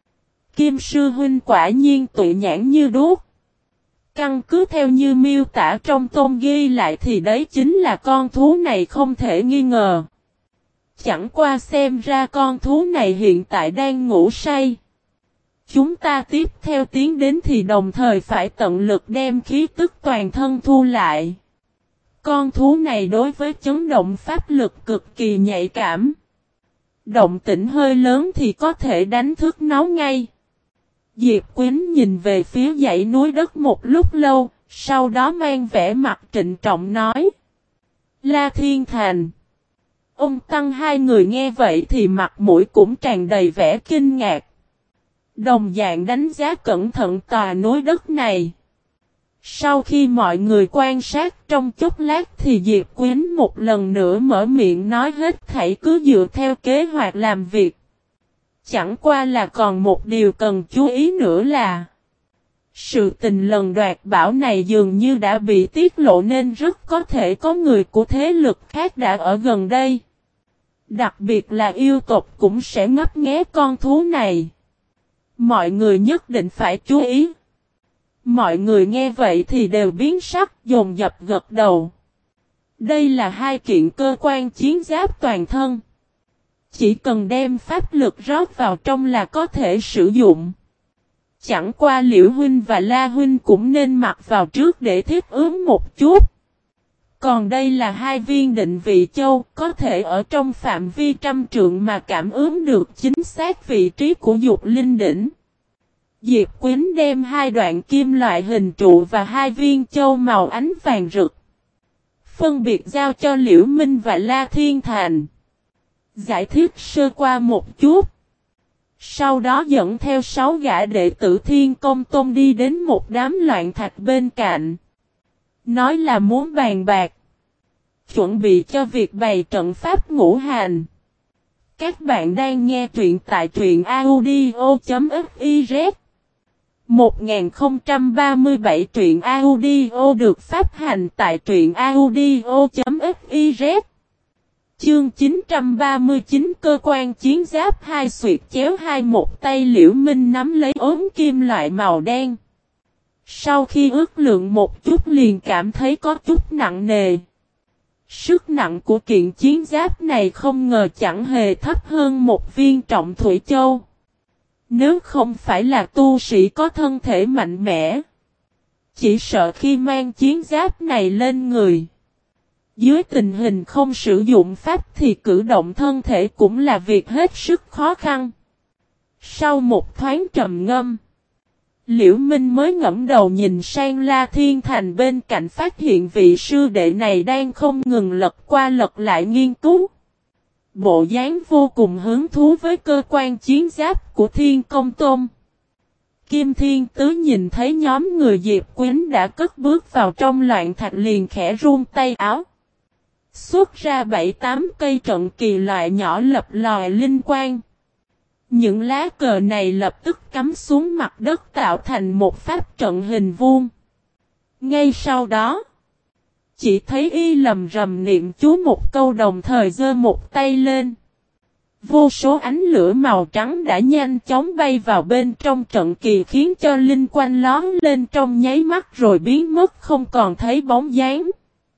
Kim sư huynh quả nhiên tuệ nhãn như đuốc. Căn cứ theo như miêu tả trong tôn ghi lại thì đấy chính là con thú này không thể nghi ngờ. Chẳng qua xem ra con thú này hiện tại đang ngủ say. Chúng ta tiếp theo tiến đến thì đồng thời phải tận lực đem khí tức toàn thân thu lại. Con thú này đối với chấn động pháp lực cực kỳ nhạy cảm. Động tĩnh hơi lớn thì có thể đánh thức nó ngay. Diệp Quyến nhìn về phía dãy núi đất một lúc lâu, sau đó mang vẻ mặt trịnh trọng nói. La Thiên Thành. Ông Tăng hai người nghe vậy thì mặt mũi cũng tràn đầy vẻ kinh ngạc. Đồng dạng đánh giá cẩn thận tòa núi đất này. Sau khi mọi người quan sát trong chốc lát thì Diệp Quyến một lần nữa mở miệng nói hết thảy cứ dựa theo kế hoạch làm việc. Chẳng qua là còn một điều cần chú ý nữa là sự tình lần đoạt bảo này dường như đã bị tiết lộ nên rất có thể có người của thế lực khác đã ở gần đây. Đặc biệt là yêu tộc cũng sẽ ngấp nghé con thú này. Mọi người nhất định phải chú ý. Mọi người nghe vậy thì đều biến sắc dồn dập gật đầu. Đây là hai kiện cơ quan chiến giáp toàn thân. Chỉ cần đem pháp lực rót vào trong là có thể sử dụng. Chẳng qua Liễu huynh và La huynh cũng nên mặc vào trước để thiết ứng một chút. Còn đây là 2 viên định vị châu, có thể ở trong phạm vi trăm trượng mà cảm ứng được chính xác vị trí của dục linh đỉnh. Diệp Quýnh đem 2 đoạn kim loại hình trụ và 2 viên châu màu ánh vàng rực, phân biệt giao cho Liễu Minh và La Thiên Thành. Giải thích sơ qua một chút. Sau đó dẫn theo 6 gã đệ tử Thiên Công Tôn đi đến một đám loạn thạch bên cạnh. Nói là muốn bàn bạc, chuẩn bị cho việc bày trận pháp ngũ hành. Các bạn đang nghe truyện tại truyện audio.fiz. 1037 truyện audio được phát hành tại truyện audio.fiz. Chương 939 cơ quan chiến giáp 2 xuyệt chéo 2 một tay Liễu Minh nắm lấy ốm kim loại màu đen. Sau khi ước lượng một chút liền cảm thấy có chút nặng nề. Sức nặng của kiện chiến giáp này không ngờ chẳng hề thấp hơn một viên trọng thủy châu. Nếu không phải là tu sĩ có thân thể mạnh mẽ, chỉ sợ khi mang chiến giáp này lên người, dưới tình hình không sử dụng pháp thì cử động thân thể cũng là việc hết sức khó khăn. Sau một thoáng trầm ngâm, Liễu Minh mới ngẫm đầu nhìn sang La Thiên Thành bên cạnh, phát hiện vị sư đệ này đang không ngừng lật qua lật lại nghiên cứu. Bộ dáng vô cùng hứng thú với cơ quan chiến giáp của Thiên Công Tôn. Kim Thiên Tứ nhìn thấy nhóm người Diệp Quýnh đã cất bước vào trong loạn thạch liền khẽ run tay áo. Xuất ra 7-8 cây trận kỳ loại nhỏ lập lòi linh quang. Những lá cờ này lập tức cắm xuống mặt đất tạo thành một pháp trận hình vuông. Ngay sau đó, chỉ thấy y lầm rầm niệm chú một câu đồng thời giơ một tay lên. Vô số ánh lửa màu trắng đã nhanh chóng bay vào bên trong trận kỳ khiến cho linh quang lóe lên trong nháy mắt rồi biến mất không còn thấy bóng dáng.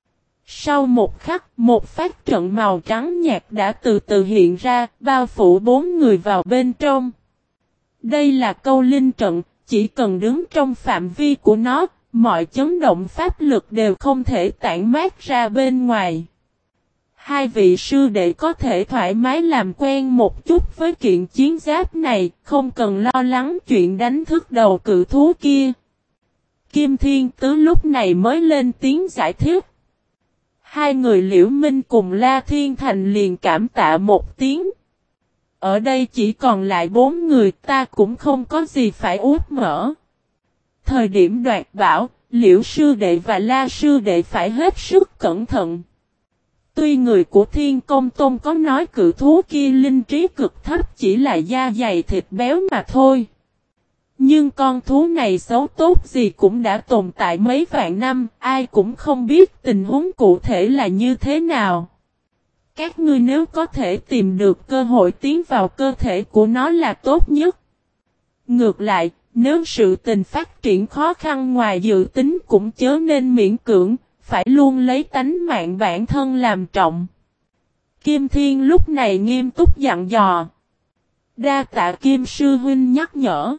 Sau một khắc, một pháp trận màu trắng nhạt đã từ từ hiện ra, bao phủ 4 người vào bên trong. Đây là câu linh trận, chỉ cần đứng trong phạm vi của nó, mọi chấn động pháp lực đều không thể tản mát ra bên ngoài. 2 vị sư đệ có thể thoải mái làm quen một chút với kiện chiến giáp này, không cần lo lắng chuyện đánh thức đầu cự thú kia. Kim Thiên Tứ lúc này mới lên tiếng giải thích. 2 người Liễu Minh cùng La Thiên Thành liền cảm tạ một tiếng. Ở đây chỉ còn lại 4 người, ta cũng không có gì phải út mở. Thời điểm đoạt bảo, Liễu sư đệ và La sư đệ phải hết sức cẩn thận. Tuy người của Thiên Công Tôn có nói cự thú kia linh trí cực thấp chỉ là da dày thịt béo mà thôi. Nhưng con thú này xấu tốt gì cũng đã tồn tại mấy vạn năm, ai cũng không biết tình huống cụ thể là như thế nào. Các ngươi nếu có thể tìm được cơ hội tiến vào cơ thể của nó là tốt nhất. Ngược lại, nếu sự tình phát triển khó khăn ngoài dự tính cũng chớ nên miễn cưỡng, phải luôn lấy tánh mạng bản thân làm trọng. Kim Thiên lúc này nghiêm túc dặn dò. Đa tạ Kim sư huynh nhắc nhở.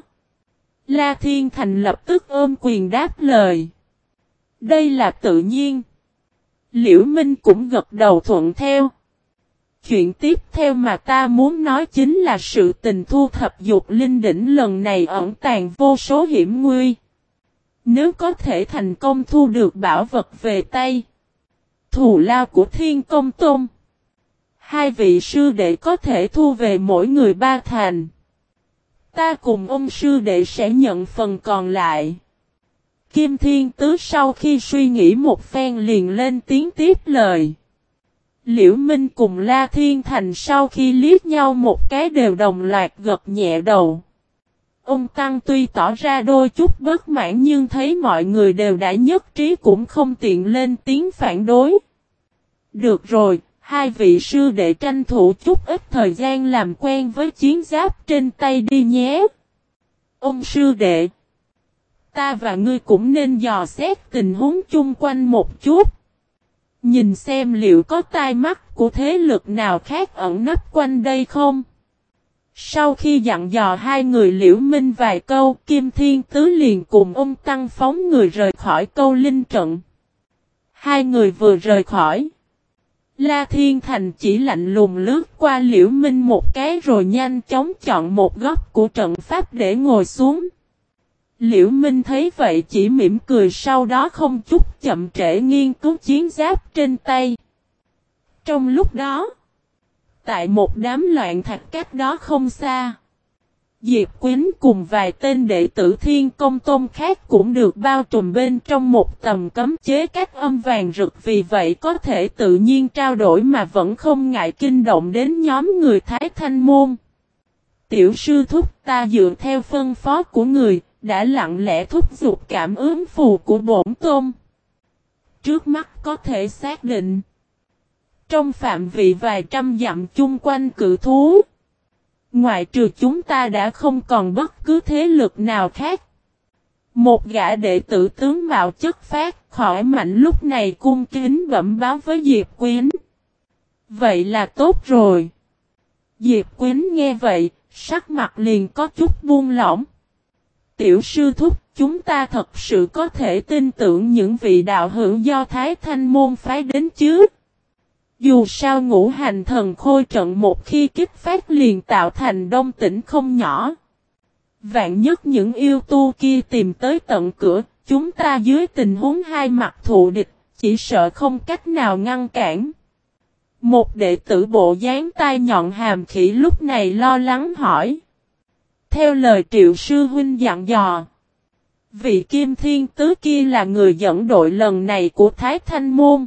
La Thiên Thành lập tức ôm quyền đáp lời. Đây là tự nhiên. Liễu Minh cũng gật đầu thuận theo. Chuyện tiếp theo mà ta muốn nói chính là sự tình thu thập dục linh đỉnh lần này ẩn tàng vô số hiểm nguy. Nếu có thể thành công thu được bảo vật về tay, thù lao của Thiên Công Tôn, 2 vị sư đệ có thể thu về mỗi người 3 thành. Ta cùng ông sư đệ sẽ nhận phần còn lại. Kim Thiên Tứ sau khi suy nghĩ một phen liền lên tiếng tiếp lời. Liễu Minh cùng La Thiên Thành sau khi liếc nhau một cái đều đồng loạt gật nhẹ đầu. Ông Tăng tuy tỏ ra đôi chút bất mãn nhưng thấy mọi người đều đã nhất trí cũng không tiện lên tiếng phản đối. Được rồi, 2 vị sư đệ tranh thủ chút ít thời gian làm quen với chiến giáp trên tay đi nhé. Ông sư đệ, ta và ngươi cũng nên dò xét tình huống chung quanh một chút. Nhìn xem liệu có tai mắt của thế lực nào khác ẩn nấp quanh đây không? Sau khi dặn dò 2 người Liễu Minh vài câu, Kim Thiên Tứ liền cùng ông Tăng phóng người rời khỏi câu linh trận. Hai người vừa rời khỏi. La Thiên Thành chỉ lạnh lùng lướt qua Liễu Minh một cái rồi nhanh chóng chọn một góc của trận pháp để ngồi xuống. Liễu Minh thấy vậy chỉ mỉm cười, sau đó không chút chậm trễ nghiên cứu chiến giáp trên tay. Trong lúc đó, tại một đám loạn thạch cách đó không xa, Diệp Quyến cùng vài tên đệ tử Thiên Công Tôn khác cũng được bao trùm bên trong một tầm cấm chế cách âm vàng rực, vì vậy có thể tự nhiên trao đổi mà vẫn không ngại kinh động đến nhóm người Thái Thanh Môn. Tiểu sư thúc, ta dựa theo phân phó của người, đã lặng lẽ thúc giục cảm ứng phù của bổn tôn. Trước mắt có thể xác định, trong phạm vị vài trăm dặm chung quanh cự thú, ngoại trừ chúng ta đã không còn bất cứ thế lực nào khác. Một gã đệ tử tướng mạo chất phác, khỏi mạnh lúc này cung kính bẩm báo với Diệp Quyến. Vậy là tốt rồi. Diệp Quyến nghe vậy, sắc mặt liền có chút buông lỏng. Tiểu sư thúc, chúng ta thật sự có thể tin tưởng những vị đạo hữu do Thái Thanh Môn phái đến chứ? Dù sao ngũ hành thần khôi trận một khi kích phát liền tạo thành đông tĩnh không nhỏ. Vạn nhất những yêu tu kia tìm tới tận cửa, chúng ta dưới tình huống hai mặt thù địch, chỉ sợ không cách nào ngăn cản. Một đệ tử bộ dáng tai nhọn hàm khỉ lúc này lo lắng hỏi. Theo lời Triệu sư huynh dặn dò, vị Kim Thiên Tứ kia là người dẫn đội lần này của Thái Thanh Môn.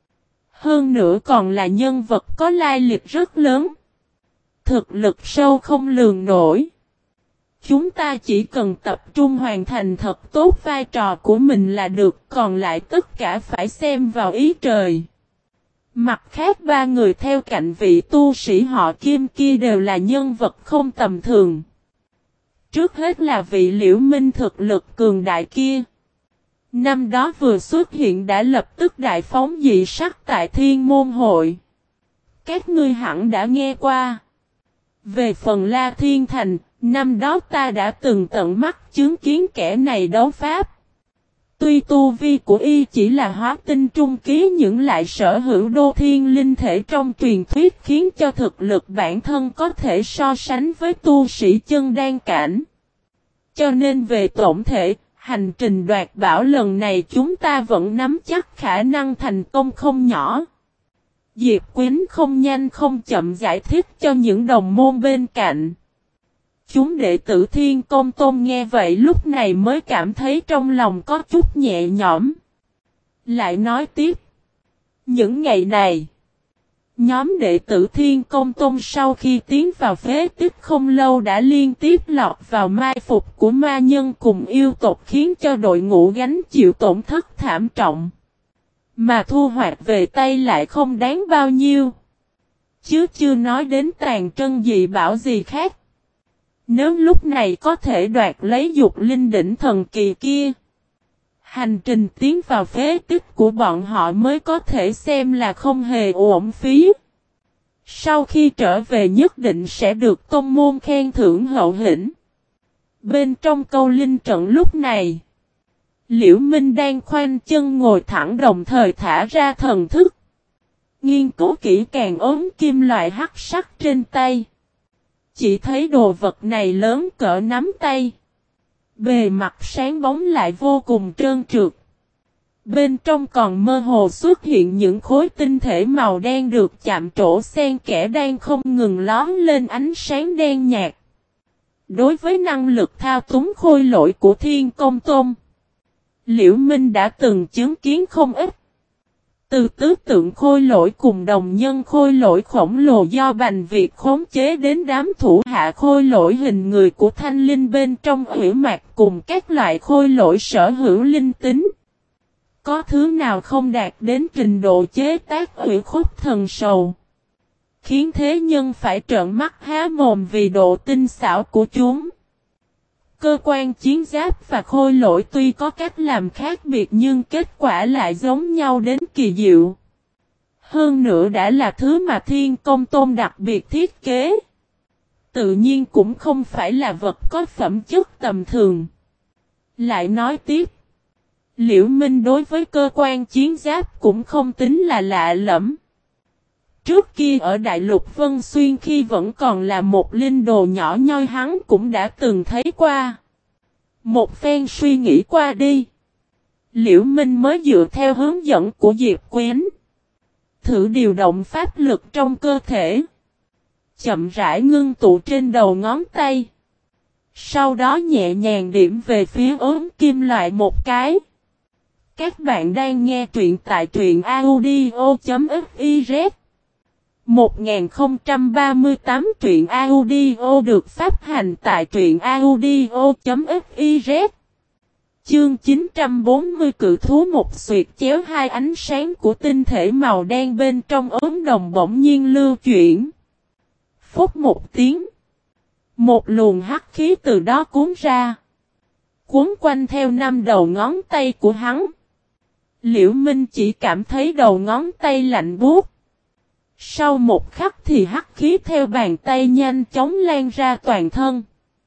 Hơn nữa còn là nhân vật có lai lịch rất lớn. Thực lực sâu không lường nổi. Chúng ta chỉ cần tập trung hoàn thành thật tốt vai trò của mình là được, còn lại tất cả phải xem vào ý trời. Mặt khác ba người theo cạnh vị tu sĩ họ Kim kia đều là nhân vật không tầm thường. Trước hết là vị Liễu Minh thực lực cường đại kia. Năm đó vừa xuất hiện đã lập tức đại phóng dị sắc tại Thiên Môn Hội. Các ngươi hẳn đã nghe qua. Về phần La Thiên Thành, năm đó ta đã từng tận mắt chứng kiến kẻ này đấu pháp. Tuy tu vi của y chỉ là hóa tinh trung ký nhưng lại sở hữu đô thiên linh thể trong truyền thuyết khiến cho thực lực bản thân có thể so sánh với tu sĩ chân đan cảnh. Cho nên về tổng thể, hành trình đoạt bảo lần này chúng ta vẫn nắm chắc khả năng thành công không nhỏ. Diệp Quyến không nhanh không chậm giải thích cho những đồng môn bên cạnh. Chúng đệ tử Thiên Công Tôn nghe vậy lúc này mới cảm thấy trong lòng có chút nhẹ nhõm. Lại nói tiếp. Những ngày này, nhóm đệ tử Thiên Công Tôn sau khi tiến vào phế tích không lâu đã liên tiếp lọt vào mai phục của ma nhân cùng yêu tộc, khiến cho đội ngũ gánh chịu tổn thất thảm trọng. Mà thu hoạch về tay lại không đáng bao nhiêu. Chứ chưa nói đến tàn trân dị bảo gì khác. Nếu lúc này có thể đoạt lấy dục linh đỉnh thần kỳ kia, hành trình tiến vào phế tích của bọn họ mới có thể xem là không hề uổng phí. Sau khi trở về nhất định sẽ được tông môn khen thưởng hậu hĩnh. Bên trong câu linh trận lúc này, Liễu Minh đang khoanh chân ngồi thẳng đồng thời thả ra thần thức. Nghiên cứu kỹ càng ốm kim loại hắc sắc trên tay. Chỉ thấy đồ vật này lớn cỡ nắm tay. Bề mặt sáng bóng lại vô cùng trơn trượt. Bên trong còn mơ hồ xuất hiện những khối tinh thể màu đen được chạm trổ xen kẽ đang không ngừng lóm lên ánh sáng đen nhạt. Đối với năng lực thao túng khôi lỗi của Thiên Công Tôn, Liễu Minh đã từng chứng kiến không ít. Từ tứ tượng khôi lỗi cùng đồng nhân khôi lỗi khổng lồ do Bành Việt khống chế đến đám thủ hạ khôi lỗi hình người của thanh linh bên trong ủy mạc cùng các loại khôi lỗi sở hữu linh tính. Có thứ nào không đạt đến trình độ chế tác ủy khúc thần sầu, khiến thế nhân phải trợn mắt há mồm vì độ tinh xảo của chúng. Cơ quan chiến giáp và khôi lỗi tuy có cách làm khác biệt nhưng kết quả lại giống nhau đến kỳ diệu. Hơn nữa đã là thứ mà Thiên Công Tôn đặc biệt thiết kế. Tự nhiên cũng không phải là vật có phẩm chất tầm thường. Lại nói tiếp, Liễu Minh đối với cơ quan chiến giáp cũng không tính là lạ lẫm. Trước kia ở Đại Lục Vân Xuyên khi vẫn còn là một linh đồ nhỏ nhoi hắn cũng đã từng thấy qua. Một phen suy nghĩ qua đi. Liễu Minh mới dựa theo hướng dẫn của Diệp Quyến. Thử điều động pháp lực trong cơ thể. Chậm rãi ngưng tụ trên đầu ngón tay. Sau đó nhẹ nhàng điểm về phía ốm kim loại một cái. Các bạn đang nghe truyện tại truyện audio.fiz 1038 truyện audio được phát hành tại truyện audio.fiz Chương 940 cự thú một xuyệt chéo hai ánh sáng của tinh thể màu đen bên trong ốm đồng bỗng nhiên lưu chuyển. Phút một tiếng. Một luồng hắc khí từ đó cuốn ra. Cuốn quanh theo năm đầu ngón tay của hắn. Liễu Minh chỉ cảm thấy đầu ngón tay lạnh buốt. Sau một khắc thì hắc khí theo bàn tay nhanh chóng lan ra toàn thân.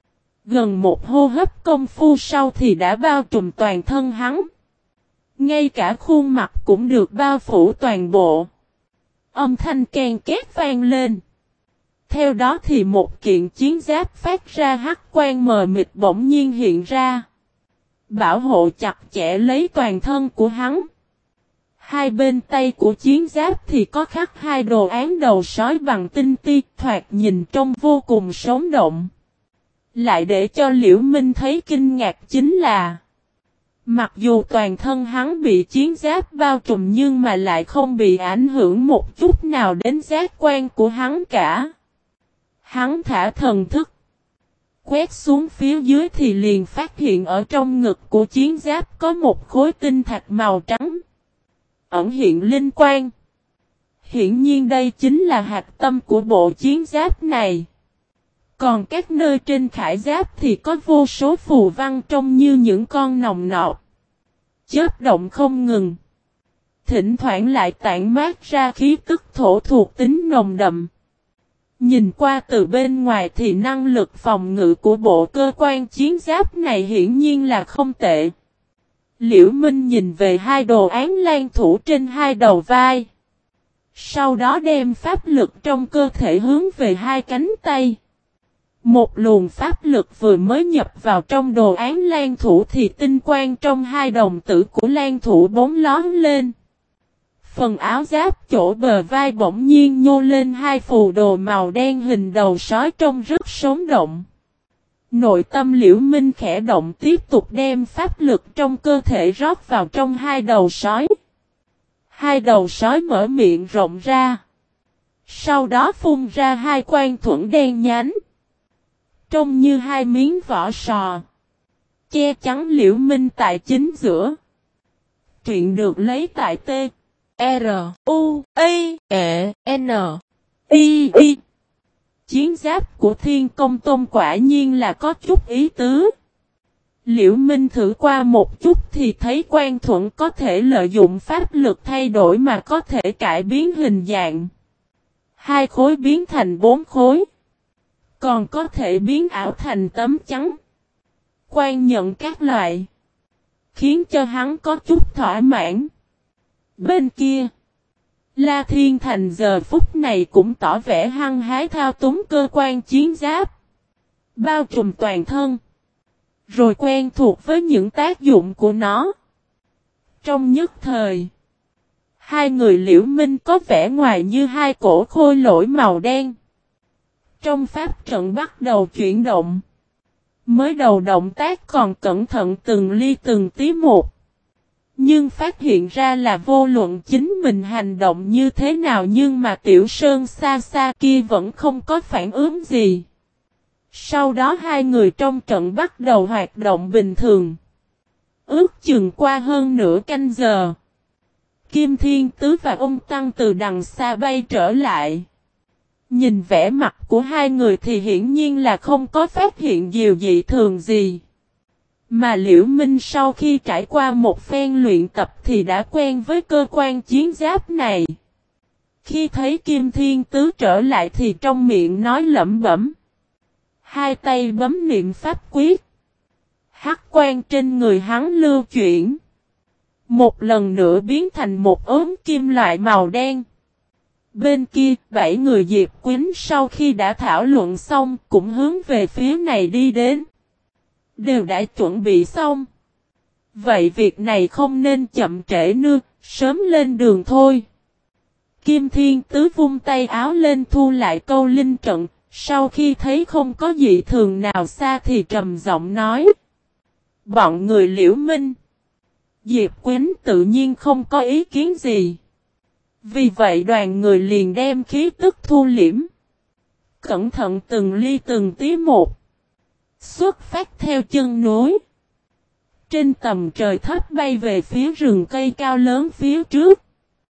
Gần một hô hấp công phu sau thì đã bao trùm toàn thân hắn. Ngay cả khuôn mặt cũng được bao phủ toàn bộ. Âm thanh ken két vang lên. Theo đó thì một kiện chiến giáp phát ra hắc quang mờ mịt bỗng nhiên hiện ra. Bảo hộ chặt chẽ lấy toàn thân của hắn. Hai bên tay của chiến giáp thì có khắc hai đồ án đầu sói bằng tinh ti thoạt nhìn trông vô cùng sống động. Lại để cho Liễu Minh thấy kinh ngạc chính là mặc dù toàn thân hắn bị chiến giáp bao trùm nhưng mà lại không bị ảnh hưởng một chút nào đến giác quan của hắn cả. Hắn thả thần thức. Quét xuống phía dưới thì liền phát hiện ở trong ngực của chiến giáp có một khối tinh thạch màu trắng. Ẩn hiện linh quang. Hiển nhiên đây chính là hạt tâm của bộ chiến giáp này. Còn các nơi trên khải giáp thì có vô số phù văn trông như những con nòng nọc. Chớp động không ngừng. Thỉnh thoảng lại tản mát ra khí tức thổ thuộc tính nồng đậm. Nhìn qua từ bên ngoài thì năng lực phòng ngự của bộ cơ quan chiến giáp này hiển nhiên là không tệ. Liễu Minh nhìn về hai đồ án lan thủ trên hai đầu vai. Sau đó đem pháp lực trong cơ thể hướng về hai cánh tay. Một luồng pháp lực vừa mới nhập vào trong đồ án lan thủ thì tinh quang trong hai đồng tử của lan thủ bóng lón lên. Phần áo giáp chỗ bờ vai bỗng nhiên nhô lên hai phù đồ màu đen hình đầu sói trông rất sống động. Nội tâm Liễu Minh khẽ động tiếp tục đem pháp lực trong cơ thể rót vào trong hai đầu sói. Hai đầu sói mở miệng rộng ra. Sau đó phun ra hai quan thuẫn đen nhánh. Trông như hai miếng vỏ sò. Che chắn Liễu Minh tại chính giữa. Truyện được lấy tại T. R. U. I. E. N. I. I. Chiến giáp của Thiên Công Tôn quả nhiên là có chút ý tứ. Liễu Minh thử qua một chút thì thấy quan thuẫn có thể lợi dụng pháp lực thay đổi mà có thể cải biến hình dạng. Hai khối biến thành bốn khối. Còn có thể biến ảo thành tấm trắng. Quan nhận các loại. Khiến cho hắn có chút thỏa mãn. Bên kia. La Thiên Thành giờ phút này cũng tỏ vẻ hăng hái thao túng cơ quan chiến giáp. Bao trùm toàn thân. Rồi quen thuộc với những tác dụng của nó. Trong nhất thời. Hai người Liễu Minh có vẻ ngoài như hai cổ khôi lỗi màu đen. Trong pháp trận bắt đầu chuyển động. Mới đầu động tác còn cẩn thận từng ly từng tí một. Nhưng phát hiện ra là vô luận chính mình hành động như thế nào nhưng mà Tiểu Sơn xa xa kia vẫn không có phản ứng gì. Sau đó hai người trong trận bắt đầu hoạt động bình thường. Ước chừng qua hơn nửa canh giờ. Kim Thiên Tứ và ông Tăng từ đằng xa bay trở lại. Nhìn vẻ mặt của hai người thì hiển nhiên là không có phát hiện điều dị thường gì. Mà Liễu Minh sau khi trải qua một phen luyện tập thì đã quen với cơ quan chiến giáp này. Khi thấy Kim Thiên Tứ trở lại thì trong miệng nói lẩm bẩm. Hai tay bấm niệm pháp quyết. Hắc quang trên người hắn lưu chuyển. một lần nữa biến thành một ốm kim loại màu đen. Bên kia, 7 người Diệp Quýnh sau khi đã thảo luận xong cũng hướng về phía này đi đến. Đều đã chuẩn bị xong. Vậy việc này không nên chậm trễ nữa, sớm lên đường thôi. Kim Thiên Tứ vung tay áo lên thu lại câu linh trận, sau khi thấy không có dị thường nào xa thì trầm giọng nói. Bọn người Liễu Minh. Diệp Quýnh tự nhiên không có ý kiến gì. Vì vậy đoàn người liền đem khí tức thu liễm. Cẩn thận từng ly từng tí một. Xuất phát theo chân núi. Trên tầm trời thấp bay về phía rừng cây cao lớn phía trước.